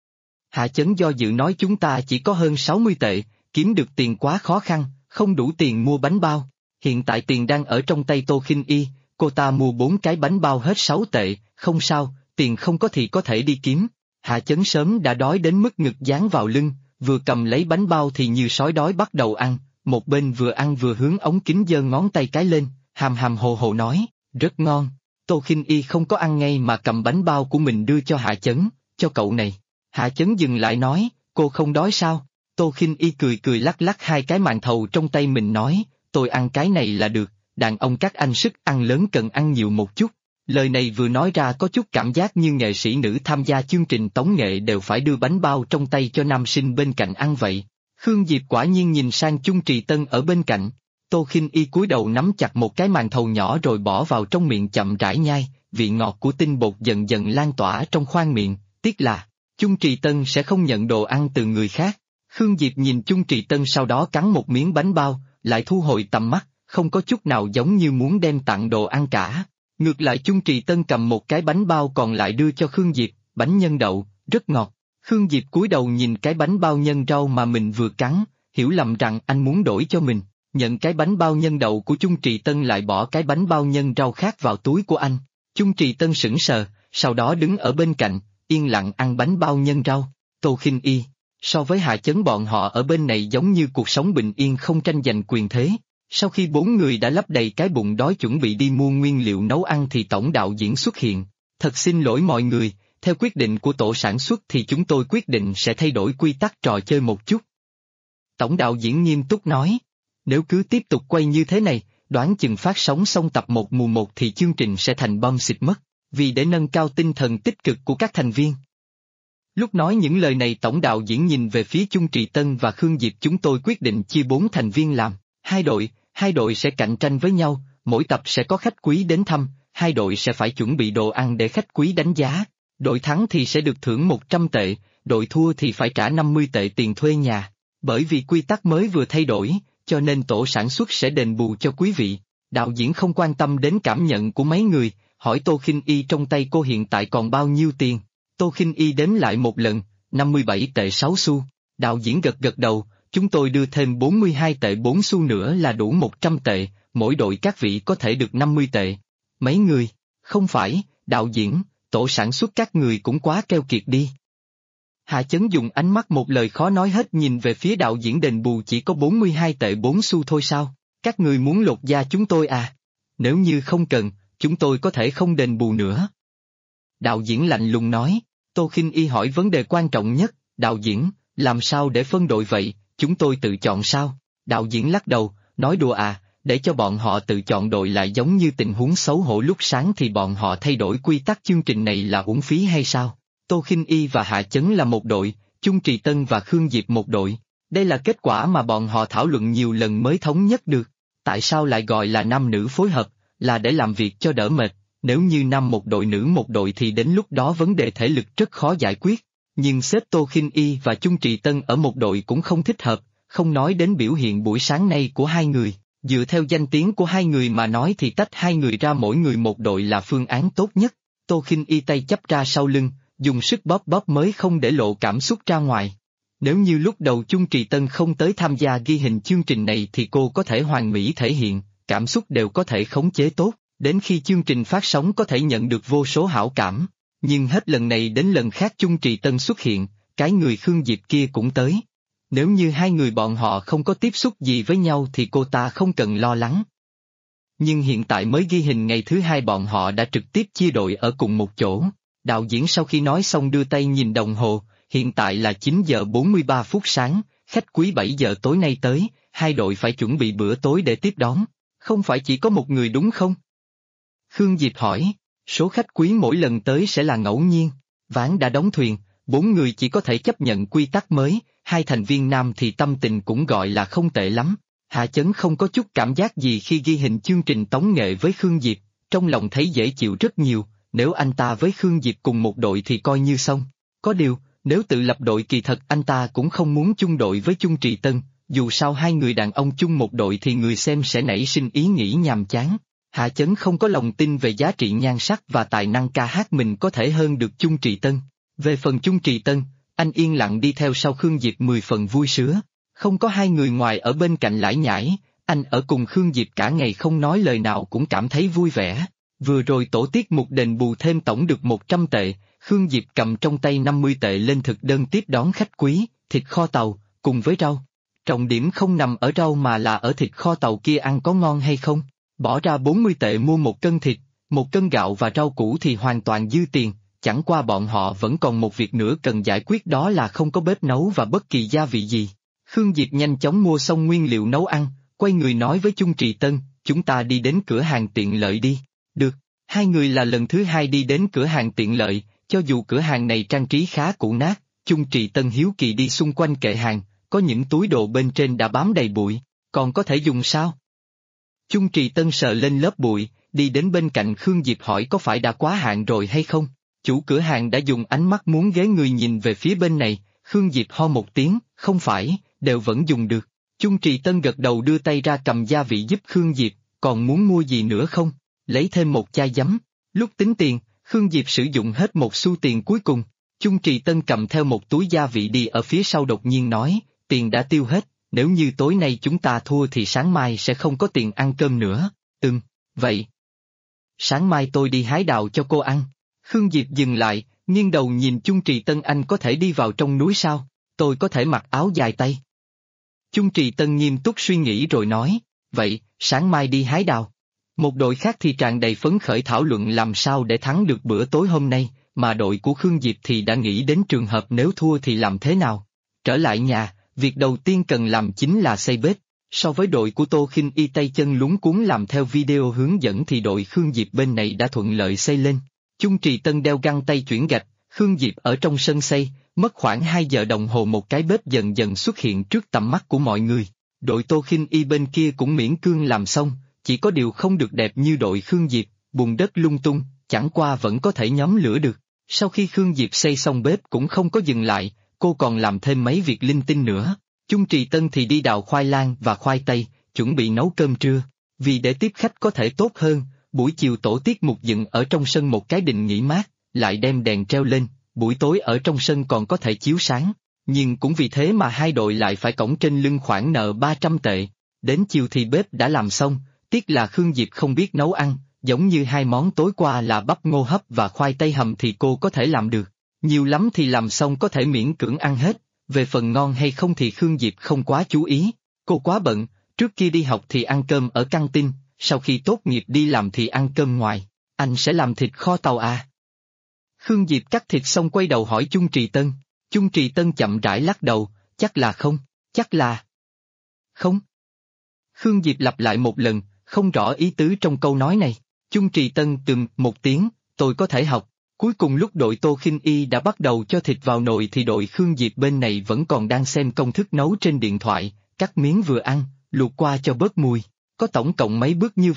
Hạ Chấn do dự nói chúng ta chỉ có hơn 60 tệ, kiếm được tiền quá khó khăn, không đủ tiền mua bánh bao. Hiện tại tiền đang ở trong tay Tô Khinh Y, cô ta mua 4 cái bánh bao hết 6 tệ, không sao, tiền không có thì có thể đi kiếm. Hạ Chấn sớm đã đói đến mức ngực dán vào lưng, vừa cầm lấy bánh bao thì như sói đói bắt đầu ăn, một bên vừa ăn vừa hướng ống kính giơ ngón tay cái lên, hàm hàm hồ hồ nói, rất ngon. Tô Khinh Y không có ăn ngay mà cầm bánh bao của mình đưa cho Hạ Chấn, cho cậu này. Hạ Chấn dừng lại nói, cô không đói sao? Tô Khinh Y cười cười lắc lắc 2 cái màn thầu trong tay mình nói, tôi ăn cái này là được, đàn ông các anh sức ăn lớn cần ăn nhiều một chút. Lời này vừa nói ra có chút cảm giác như nghệ sĩ nữ tham gia chương trình tống nghệ đều phải đưa bánh bao trong tay cho nam sinh bên cạnh ăn vậy. Khương Diệp quả nhiên nhìn sang Chung Trì Tân ở bên cạnh. Tô Khinh Y cúi đầu nắm chặt một cái màn thầu nhỏ rồi bỏ vào trong miệng chậm rãi nhai, vị ngọt của tinh bột dần dần lan tỏa trong khoang miệng, tiếc là Chung Trì Tân sẽ không nhận đồ ăn từ người khác. Khương Diệp nhìn Chung Trì Tân sau đó cắn một miếng bánh bao, lại thu hồi tầm mắt, không có chút nào giống như muốn đem tặng đồ ăn cả. Ngược lại Chung Trì Tân cầm một cái bánh bao còn lại đưa cho Khương Diệp, bánh nhân đậu, rất ngọt. Khương Diệp cúi đầu nhìn cái bánh bao nhân rau mà mình vừa cắn, hiểu lầm rằng anh muốn đổi cho mình, nhận cái bánh bao nhân đậu của Chung Trì Tân lại bỏ cái bánh bao nhân rau khác vào túi của anh. Chung Trì Tân sững sờ, sau đó đứng ở bên cạnh, yên lặng ăn bánh bao nhân rau. Tô Khinh Y, so với Hạ Chấn bọn họ ở bên này giống như cuộc sống bình yên không tranh giành quyền thế. Sau khi 4 người đã lấp đầy cái bụng đói chuẩn bị đi mua nguyên liệu nấu ăn thì tổng đạo diễn xuất hiện. Thật xin lỗi mọi người, theo quyết định của tổ sản xuất thì chúng tôi quyết định sẽ thay đổi quy tắc trò chơi một chút. Tổng đạo diễn nghiêm túc nói, nếu cứ tiếp tục quay như thế này, đoán chừng phát sóng xong tập 1 mùa 1 thì chương trình sẽ thành bom xịt mất, vì để nâng cao tinh thần tích cực của các thành viên. Lúc nói những lời này tổng đạo diễn nhìn về phía Chung Trì Tân và Khương Diệp chúng tôi quyết định chia 4 thành viên làm, 2 đội sẽ cạnh tranh với nhau, mỗi tập sẽ có khách quý đến thăm, 2 đội sẽ phải chuẩn bị đồ ăn để khách quý đánh giá, đội thắng thì sẽ được thưởng 100 tệ, đội thua thì phải trả 50 tệ tiền thuê nhà. Bởi vì quy tắc mới vừa thay đổi, cho nên tổ sản xuất sẽ đền bù cho quý vị. Đạo diễn không quan tâm đến cảm nhận của mấy người, hỏi Tô Khinh Y trong tay cô hiện tại còn bao nhiêu tiền. Tô Khinh Y đếm lại một lần, 57 tệ 6 xu. Đạo diễn gật gật đầu, chúng tôi đưa thêm 42 tệ 4 xu nữa là đủ 100 tệ, mỗi đội các vị có thể được 50 tệ. Mấy người, không phải, đạo diễn, tổ sản xuất các người cũng quá keo kiệt đi. Hạ Chấn dùng ánh mắt một lời khó nói hết nhìn về phía đạo diễn đền bù chỉ có 42 tệ 4 xu thôi sao, các người muốn lột da chúng tôi à? Nếu như không cần, chúng tôi có thể không đền bù nữa. Đạo diễn lạnh lùng nói, Tô Khinh Y hỏi vấn đề quan trọng nhất, đạo diễn, làm sao để phân đội vậy, chúng tôi tự chọn sao? Đạo diễn lắc đầu, nói đùa à, để cho bọn họ tự chọn đội lại giống như tình huống xấu hổ lúc sáng thì bọn họ thay đổi quy tắc chương trình này là uổng phí hay sao? Tô Khinh Y và Hạ Chấn là một đội, Chung Trì Tân và Khương Diệp một đội. Đây là kết quả mà bọn họ thảo luận nhiều lần mới thống nhất được. Tại sao lại gọi là nam nữ phối hợp, là để làm việc cho đỡ mệt, Nếu như nam một đội nữ một đội thì đến lúc đó vấn đề thể lực rất khó giải quyết. Nhưng xếp Tô Khinh Y và Chung Trì Tân ở một đội cũng không thích hợp, không nói đến biểu hiện buổi sáng nay của hai người. Dựa theo danh tiếng của hai người mà nói thì tách hai người ra mỗi người một đội là phương án tốt nhất. Tô Khinh Y tay chắp ra sau lưng, dùng sức bóp bóp mới không để lộ cảm xúc ra ngoài. Nếu như lúc đầu Chung Trì Tân không tới tham gia ghi hình chương trình này thì cô có thể hoàn mỹ thể hiện, cảm xúc đều có thể khống chế tốt, đến khi chương trình phát sóng có thể nhận được vô số hảo cảm. Nhưng hết lần này đến lần khác Chung Trì Tân xuất hiện, cái người Khương Diệp kia cũng tới. Nếu như hai người bọn họ không có tiếp xúc gì với nhau thì cô ta không cần lo lắng. Nhưng hiện tại mới ghi hình ngày thứ hai bọn họ đã trực tiếp chia đội ở cùng một chỗ. Đạo diễn sau khi nói xong đưa tay nhìn đồng hồ, hiện tại là 9 giờ 43 phút sáng, khách quý 7 giờ tối nay tới, hai đội phải chuẩn bị bữa tối để tiếp đón. Không phải chỉ có một người đúng không? Khương Diệp hỏi, số khách quý mỗi lần tới sẽ là ngẫu nhiên, ván đã đóng thuyền, 4 người chỉ có thể chấp nhận quy tắc mới, hai thành viên nam thì tâm tình cũng gọi là không tệ lắm. Hạ Chấn không có chút cảm giác gì khi ghi hình chương trình tống nghệ với Khương Diệp, trong lòng thấy dễ chịu rất nhiều, nếu anh ta với Khương Diệp cùng một đội thì coi như xong. Có điều, nếu tự lập đội kỳ thật anh ta cũng không muốn chung đội với Chung Trì Tân, dù sao hai người đàn ông chung một đội thì người xem sẽ nảy sinh ý nghĩ nhàm chán. Hạ Chấn không có lòng tin về giá trị nhan sắc và tài năng ca hát mình có thể hơn được Chung Trì Tân. Về phần Chung Trì Tân, anh yên lặng đi theo sau Khương Diệp 10 phần vui sướng. Không có hai người ngoài ở bên cạnh lải nhải, anh ở cùng Khương Diệp cả ngày không nói lời nào cũng cảm thấy vui vẻ. Vừa rồi tổ tiết mục đền bù thêm tổng được 100 tệ, Khương Diệp cầm trong tay 50 tệ lên thực đơn tiếp đón khách quý, thịt kho tàu, cùng với rau. Trọng điểm không nằm ở rau mà là ở thịt kho tàu kia ăn có ngon hay không. Bỏ ra 40 tệ mua 1 cân thịt, 1 cân gạo và rau củ thì hoàn toàn dư tiền, chẳng qua bọn họ vẫn còn một việc nữa cần giải quyết đó là không có bếp nấu và bất kỳ gia vị gì. Khương Diệp nhanh chóng mua xong nguyên liệu nấu ăn, quay người nói với Chung Trì Tân, chúng ta đi đến cửa hàng tiện lợi đi. Được, hai người là lần thứ hai đi đến cửa hàng tiện lợi, cho dù cửa hàng này trang trí khá cũ nát, Chung Trì Tân hiếu kỳ đi xung quanh kệ hàng, có những túi đồ bên trên đã bám đầy bụi, còn có thể dùng sao? Chung Trì Tân sờ lên lớp bụi, đi đến bên cạnh Khương Diệp hỏi có phải đã quá hạn rồi hay không? Chủ cửa hàng đã dùng ánh mắt muốn ghé người nhìn về phía bên này, Khương Diệp ho một tiếng, không phải, đều vẫn dùng được. Chung Trì Tân gật đầu đưa tay ra cầm gia vị giúp Khương Diệp, còn muốn mua gì nữa không? Lấy thêm một chai giấm. Lúc tính tiền, Khương Diệp sử dụng hết một xu tiền cuối cùng. Chung Trì Tân cầm theo một túi gia vị đi ở phía sau đột nhiên nói, tiền đã tiêu hết, nếu như tối nay chúng ta thua thì sáng mai sẽ không có tiền ăn cơm nữa. Vậy. Sáng mai tôi đi hái đào cho cô ăn. Khương Diệp dừng lại, nghiêng đầu nhìn Chung Trì Tân, anh có thể đi vào trong núi sao? Tôi có thể mặc áo dài tay. Chung Trì Tân nghiêm túc suy nghĩ rồi nói, vậy, sáng mai đi hái đào. Một đội khác thì tràn đầy phấn khởi thảo luận làm sao để thắng được bữa tối hôm nay, mà đội của Khương Diệp thì đã nghĩ đến trường hợp nếu thua thì làm thế nào. Trở lại nhà, việc đầu tiên cần làm chính là xây bếp. So với đội của Tô Khinh Y tay chân luống cuống làm theo video hướng dẫn thì đội Khương Diệp bên này đã thuận lợi xây lên. Chung Trì Tân đeo găng tay chuyển gạch, Khương Diệp ở trong sân xây, mất khoảng 2 giờ đồng hồ một cái bếp dần dần xuất hiện trước tầm mắt của mọi người. Đội Tô Khinh Y bên kia cũng miễn cương làm xong, chỉ có điều không được đẹp như đội Khương Diệp, bùn đất lung tung, chẳng qua vẫn có thể nhóm lửa được. Sau khi Khương Diệp xây xong bếp cũng không có dừng lại, cô còn làm thêm mấy việc linh tinh nữa. Chung Trì Tân thì đi đào khoai lang và khoai tây, chuẩn bị nấu cơm trưa. Vì để tiếp khách có thể tốt hơn, buổi chiều tổ tiết mục dựng ở trong sân một cái đình nghỉ mát, lại đem đèn treo lên, buổi tối ở trong sân còn có thể chiếu sáng. Nhưng cũng vì thế mà hai đội lại phải cõng trên lưng khoản nợ 300 tệ. Đến chiều thì bếp đã làm xong, tiếc là Khương Diệp không biết nấu ăn, giống như hai món tối qua là bắp ngô hấp và khoai tây hầm thì cô có thể làm được. Nhiều lắm thì làm xong có thể miễn cưỡng ăn hết, về phần ngon hay không thì Khương Diệp không quá chú ý. Cô quá bận, trước kia đi học thì ăn cơm ở căng tin, sau khi tốt nghiệp đi làm thì ăn cơm ngoài. Anh sẽ làm thịt kho tàu à? Khương Diệp cắt thịt xong quay đầu hỏi Chung Trì Tân. Chung Trì Tân chậm rãi lắc đầu, chắc là không, chắc là không. Khương Diệp lặp lại một lần, không rõ ý tứ trong câu nói này. Chung Trì Tân một tiếng, tôi có thể học. Cuối cùng lúc đội Tô Khinh Y đã bắt đầu cho thịt vào nồi thì đội Khương Diệp bên này vẫn còn đang xem công thức nấu trên điện thoại, cắt miếng vừa ăn, luộc qua cho bớt mùi. Có tổng cộng mấy bước như vậy,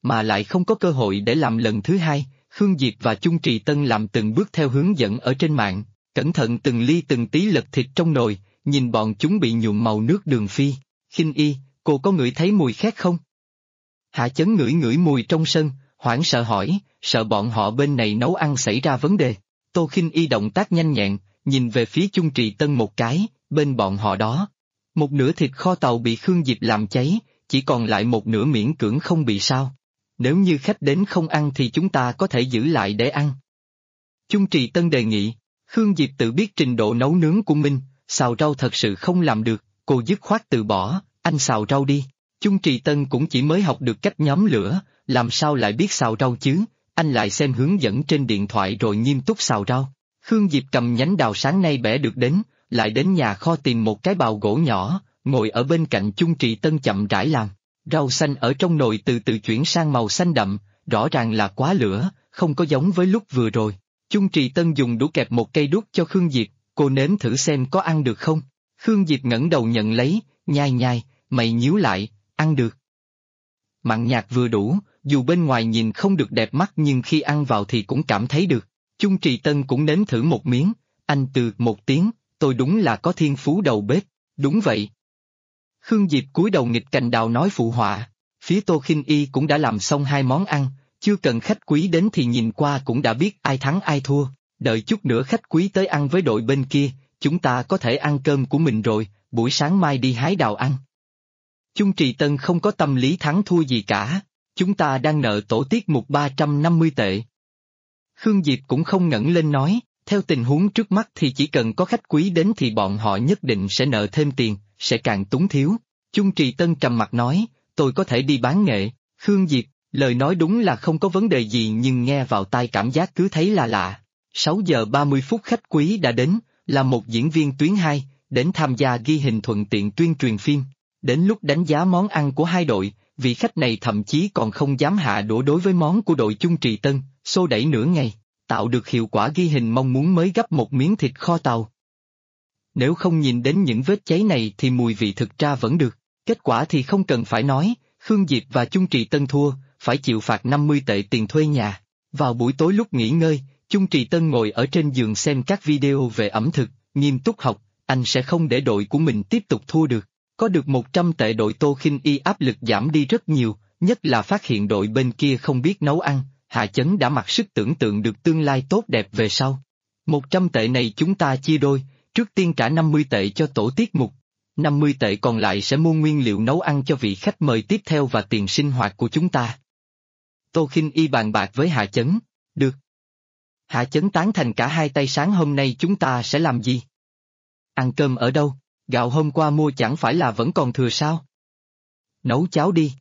mà lại không có cơ hội để làm lần thứ hai. Khương Diệp và Chung Trì Tân làm từng bước theo hướng dẫn ở trên mạng, cẩn thận từng ly từng tí lật thịt trong nồi, nhìn bọn chúng bị nhuộm màu nước đường phi. Khinh Y, cô có ngửi thấy mùi khét không? Hạ Chấn ngửi ngửi mùi trong sân, hoảng sợ hỏi, sợ bọn họ bên này nấu ăn xảy ra vấn đề. Tô Khinh Y động tác nhanh nhẹn, nhìn về phía Chung Trì Tân một cái, bên bọn họ đó. Một nửa thịt kho tàu bị Khương Diệp làm cháy, chỉ còn lại một nửa miễn cưỡng không bị sao. Nếu như khách đến không ăn thì chúng ta có thể giữ lại để ăn. Chung Trì Tân đề nghị, Khương Diệp tự biết trình độ nấu nướng của mình, xào rau thật sự không làm được, cô dứt khoát từ bỏ, anh xào rau đi. Chung Trì Tân cũng chỉ mới học được cách nhóm lửa, làm sao lại biết xào rau chứ, anh lại xem hướng dẫn trên điện thoại rồi nghiêm túc xào rau. Khương Diệp cầm nhánh đào sáng nay bẻ được đến, lại đến nhà kho tìm một cái bào gỗ nhỏ, ngồi ở bên cạnh Chung Trì Tân chậm rãi làm. Rau xanh ở trong nồi từ từ chuyển sang màu xanh đậm, rõ ràng là quá lửa, không có giống với lúc vừa rồi. Chung Trì Tân dùng đũa kẹp một cây đuốc cho Khương Diệp, cô nếm thử xem có ăn được không. Khương Diệp ngẩng đầu nhận lấy, nhai nhai, mày nhíu lại, ăn được. Mặn nhạt vừa đủ, dù bên ngoài nhìn không được đẹp mắt nhưng khi ăn vào thì cũng cảm thấy được. Chung Trì Tân cũng nếm thử một miếng, anh từ một tiếng, tôi đúng là có thiên phú đầu bếp, đúng vậy. Khương Diệp cúi đầu nghịch cành đào nói phụ họa, phía Tô Khinh Y cũng đã làm xong hai món ăn, chưa cần khách quý đến thì nhìn qua cũng đã biết ai thắng ai thua, đợi chút nữa khách quý tới ăn với đội bên kia, chúng ta có thể ăn cơm của mình rồi, buổi sáng mai đi hái đào ăn. Chung Trì Tân không có tâm lý thắng thua gì cả, chúng ta đang nợ tổ tiết mục 350 tệ. Khương Diệp cũng không ngẩng lên nói, theo tình huống trước mắt thì chỉ cần có khách quý đến thì bọn họ nhất định sẽ nợ thêm tiền, sẽ càng túng thiếu. Chung Trì Tân trầm mặt nói, tôi có thể đi bán nghệ. Khương Diệp, lời nói đúng là không có vấn đề gì nhưng nghe vào tai cảm giác cứ thấy là lạ. 6 giờ 30 phút khách quý đã đến, là một diễn viên tuyến 2, đến tham gia ghi hình thuận tiện tuyên truyền phim. Đến lúc đánh giá món ăn của hai đội, vị khách này thậm chí còn không dám hạ đũa đối với món của đội Chung Trì Tân, xô đẩy nửa ngày, tạo được hiệu quả ghi hình mong muốn mới gấp một miếng thịt kho tàu. Nếu không nhìn đến những vết cháy này thì mùi vị thực ra vẫn được, kết quả thì không cần phải nói, Khương Diệp và Chung Trì Tân thua, phải chịu phạt 50 tệ tiền thuê nhà. Vào buổi tối lúc nghỉ ngơi, Chung Trì Tân ngồi ở trên giường xem các video về ẩm thực, nghiêm túc học, anh sẽ không để đội của mình tiếp tục thua được. Có được 100 tệ đội Tô Khinh Y áp lực giảm đi rất nhiều, nhất là phát hiện đội bên kia không biết nấu ăn, Hạ Chấn đã mặc sức tưởng tượng được tương lai tốt đẹp về sau. 100 tệ này chúng ta chia đôi, trước tiên trả 50 tệ cho tổ tiết mục, 50 tệ còn lại sẽ mua nguyên liệu nấu ăn cho vị khách mời tiếp theo và tiền sinh hoạt của chúng ta. Tô Khinh Y bàn bạc với Hạ Chấn, được. Hạ Chấn tán thành cả hai tay. Sáng hôm nay chúng ta sẽ làm gì? Ăn cơm ở đâu? Gạo hôm qua mua chẳng phải là vẫn còn thừa sao? Nấu cháo đi.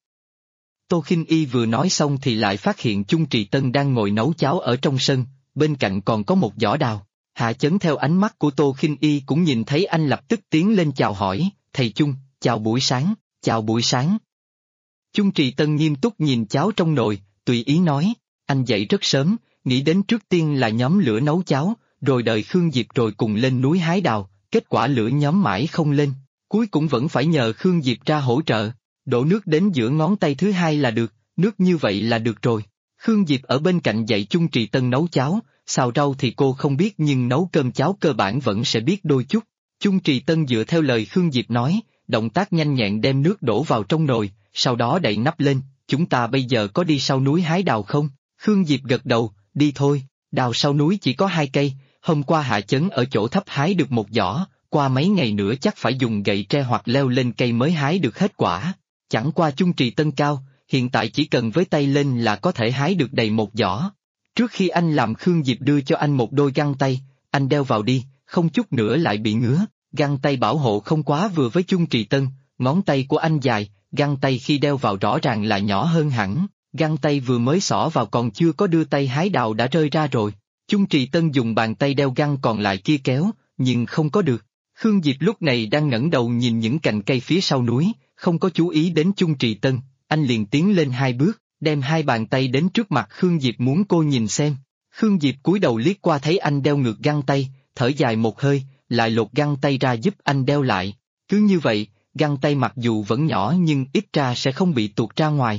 Tô Khinh Y vừa nói xong thì lại phát hiện Chung Trì Tân đang ngồi nấu cháo ở trong sân, bên cạnh còn có một giỏ đào. Hạ Chấn theo ánh mắt của Tô Khinh Y cũng nhìn thấy anh lập tức tiến lên chào hỏi, thầy Chung, chào buổi sáng, chào buổi sáng. Chung Trì Tân nghiêm túc nhìn cháo trong nồi, tùy ý nói, anh dậy rất sớm, nghĩ đến trước tiên là nhóm lửa nấu cháo, rồi đợi Khương Diệp rồi cùng lên núi hái đào, kết quả lửa nhóm mãi không lên, cuối cùng vẫn phải nhờ Khương Diệp ra hỗ trợ, đổ nước đến giữa ngón tay thứ hai là được, nước như vậy là được rồi. Khương Diệp ở bên cạnh dạy Chung Trì Tân nấu cháo, xào rau thì cô không biết nhưng nấu cơm cháo cơ bản vẫn sẽ biết đôi chút. Chung Trì Tân dựa theo lời Khương Diệp nói, động tác nhanh nhẹn đem nước đổ vào trong nồi, sau đó đậy nắp lên, chúng ta bây giờ có đi sau núi hái đào không? Khương Diệp gật đầu, đi thôi, đào sau núi chỉ có 2 cây, hôm qua Hạ Chấn ở chỗ thấp hái được một giỏ, qua mấy ngày nữa chắc phải dùng gậy tre hoặc leo lên cây mới hái được hết quả. Chẳng qua Chung Trì Tân cao, hiện tại chỉ cần với tay lên là có thể hái được đầy một giỏ. Trước khi anh làm Khương Diệp đưa cho anh một đôi găng tay, anh đeo vào đi, không chút nữa lại bị ngứa, găng tay bảo hộ không quá vừa với Chung Trì Tân, ngón tay của anh dài, găng tay khi đeo vào rõ ràng là nhỏ hơn hẳn, găng tay vừa mới xỏ vào còn chưa có đưa tay hái đào đã rơi ra rồi. Chung Trì Tân dùng bàn tay đeo găng còn lại kia kéo, nhưng không có được. Khương Diệp lúc này đang ngẩng đầu nhìn những cành cây phía sau núi, không có chú ý đến Chung Trì Tân, anh liền tiến lên 2 bước, đem 2 bàn tay đến trước mặt Khương Diệp muốn cô nhìn xem. Khương Diệp cúi đầu liếc qua thấy anh đeo ngược găng tay, thở dài một hơi, lại lột găng tay ra giúp anh đeo lại. Cứ như vậy, găng tay mặc dù vẫn nhỏ nhưng ít ra sẽ không bị tuột ra ngoài.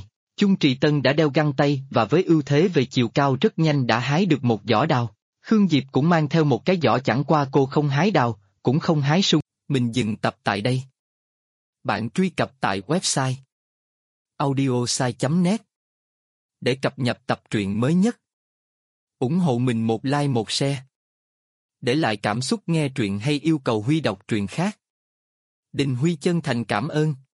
Chung Trì Tân đã đeo găng tay và với ưu thế về chiều cao rất nhanh đã hái được một giỏ đào. Khương Diệp cũng mang theo một cái giỏ, chẳng qua cô không hái đào, cũng không hái sung. Mình dừng tập tại đây. Bạn truy cập tại website audiosai.net để cập nhật tập truyện mới nhất. Ủng hộ mình một like một share. Để lại cảm xúc nghe truyện hay yêu cầu Huy đọc truyện khác. Đình Huy chân thành cảm ơn.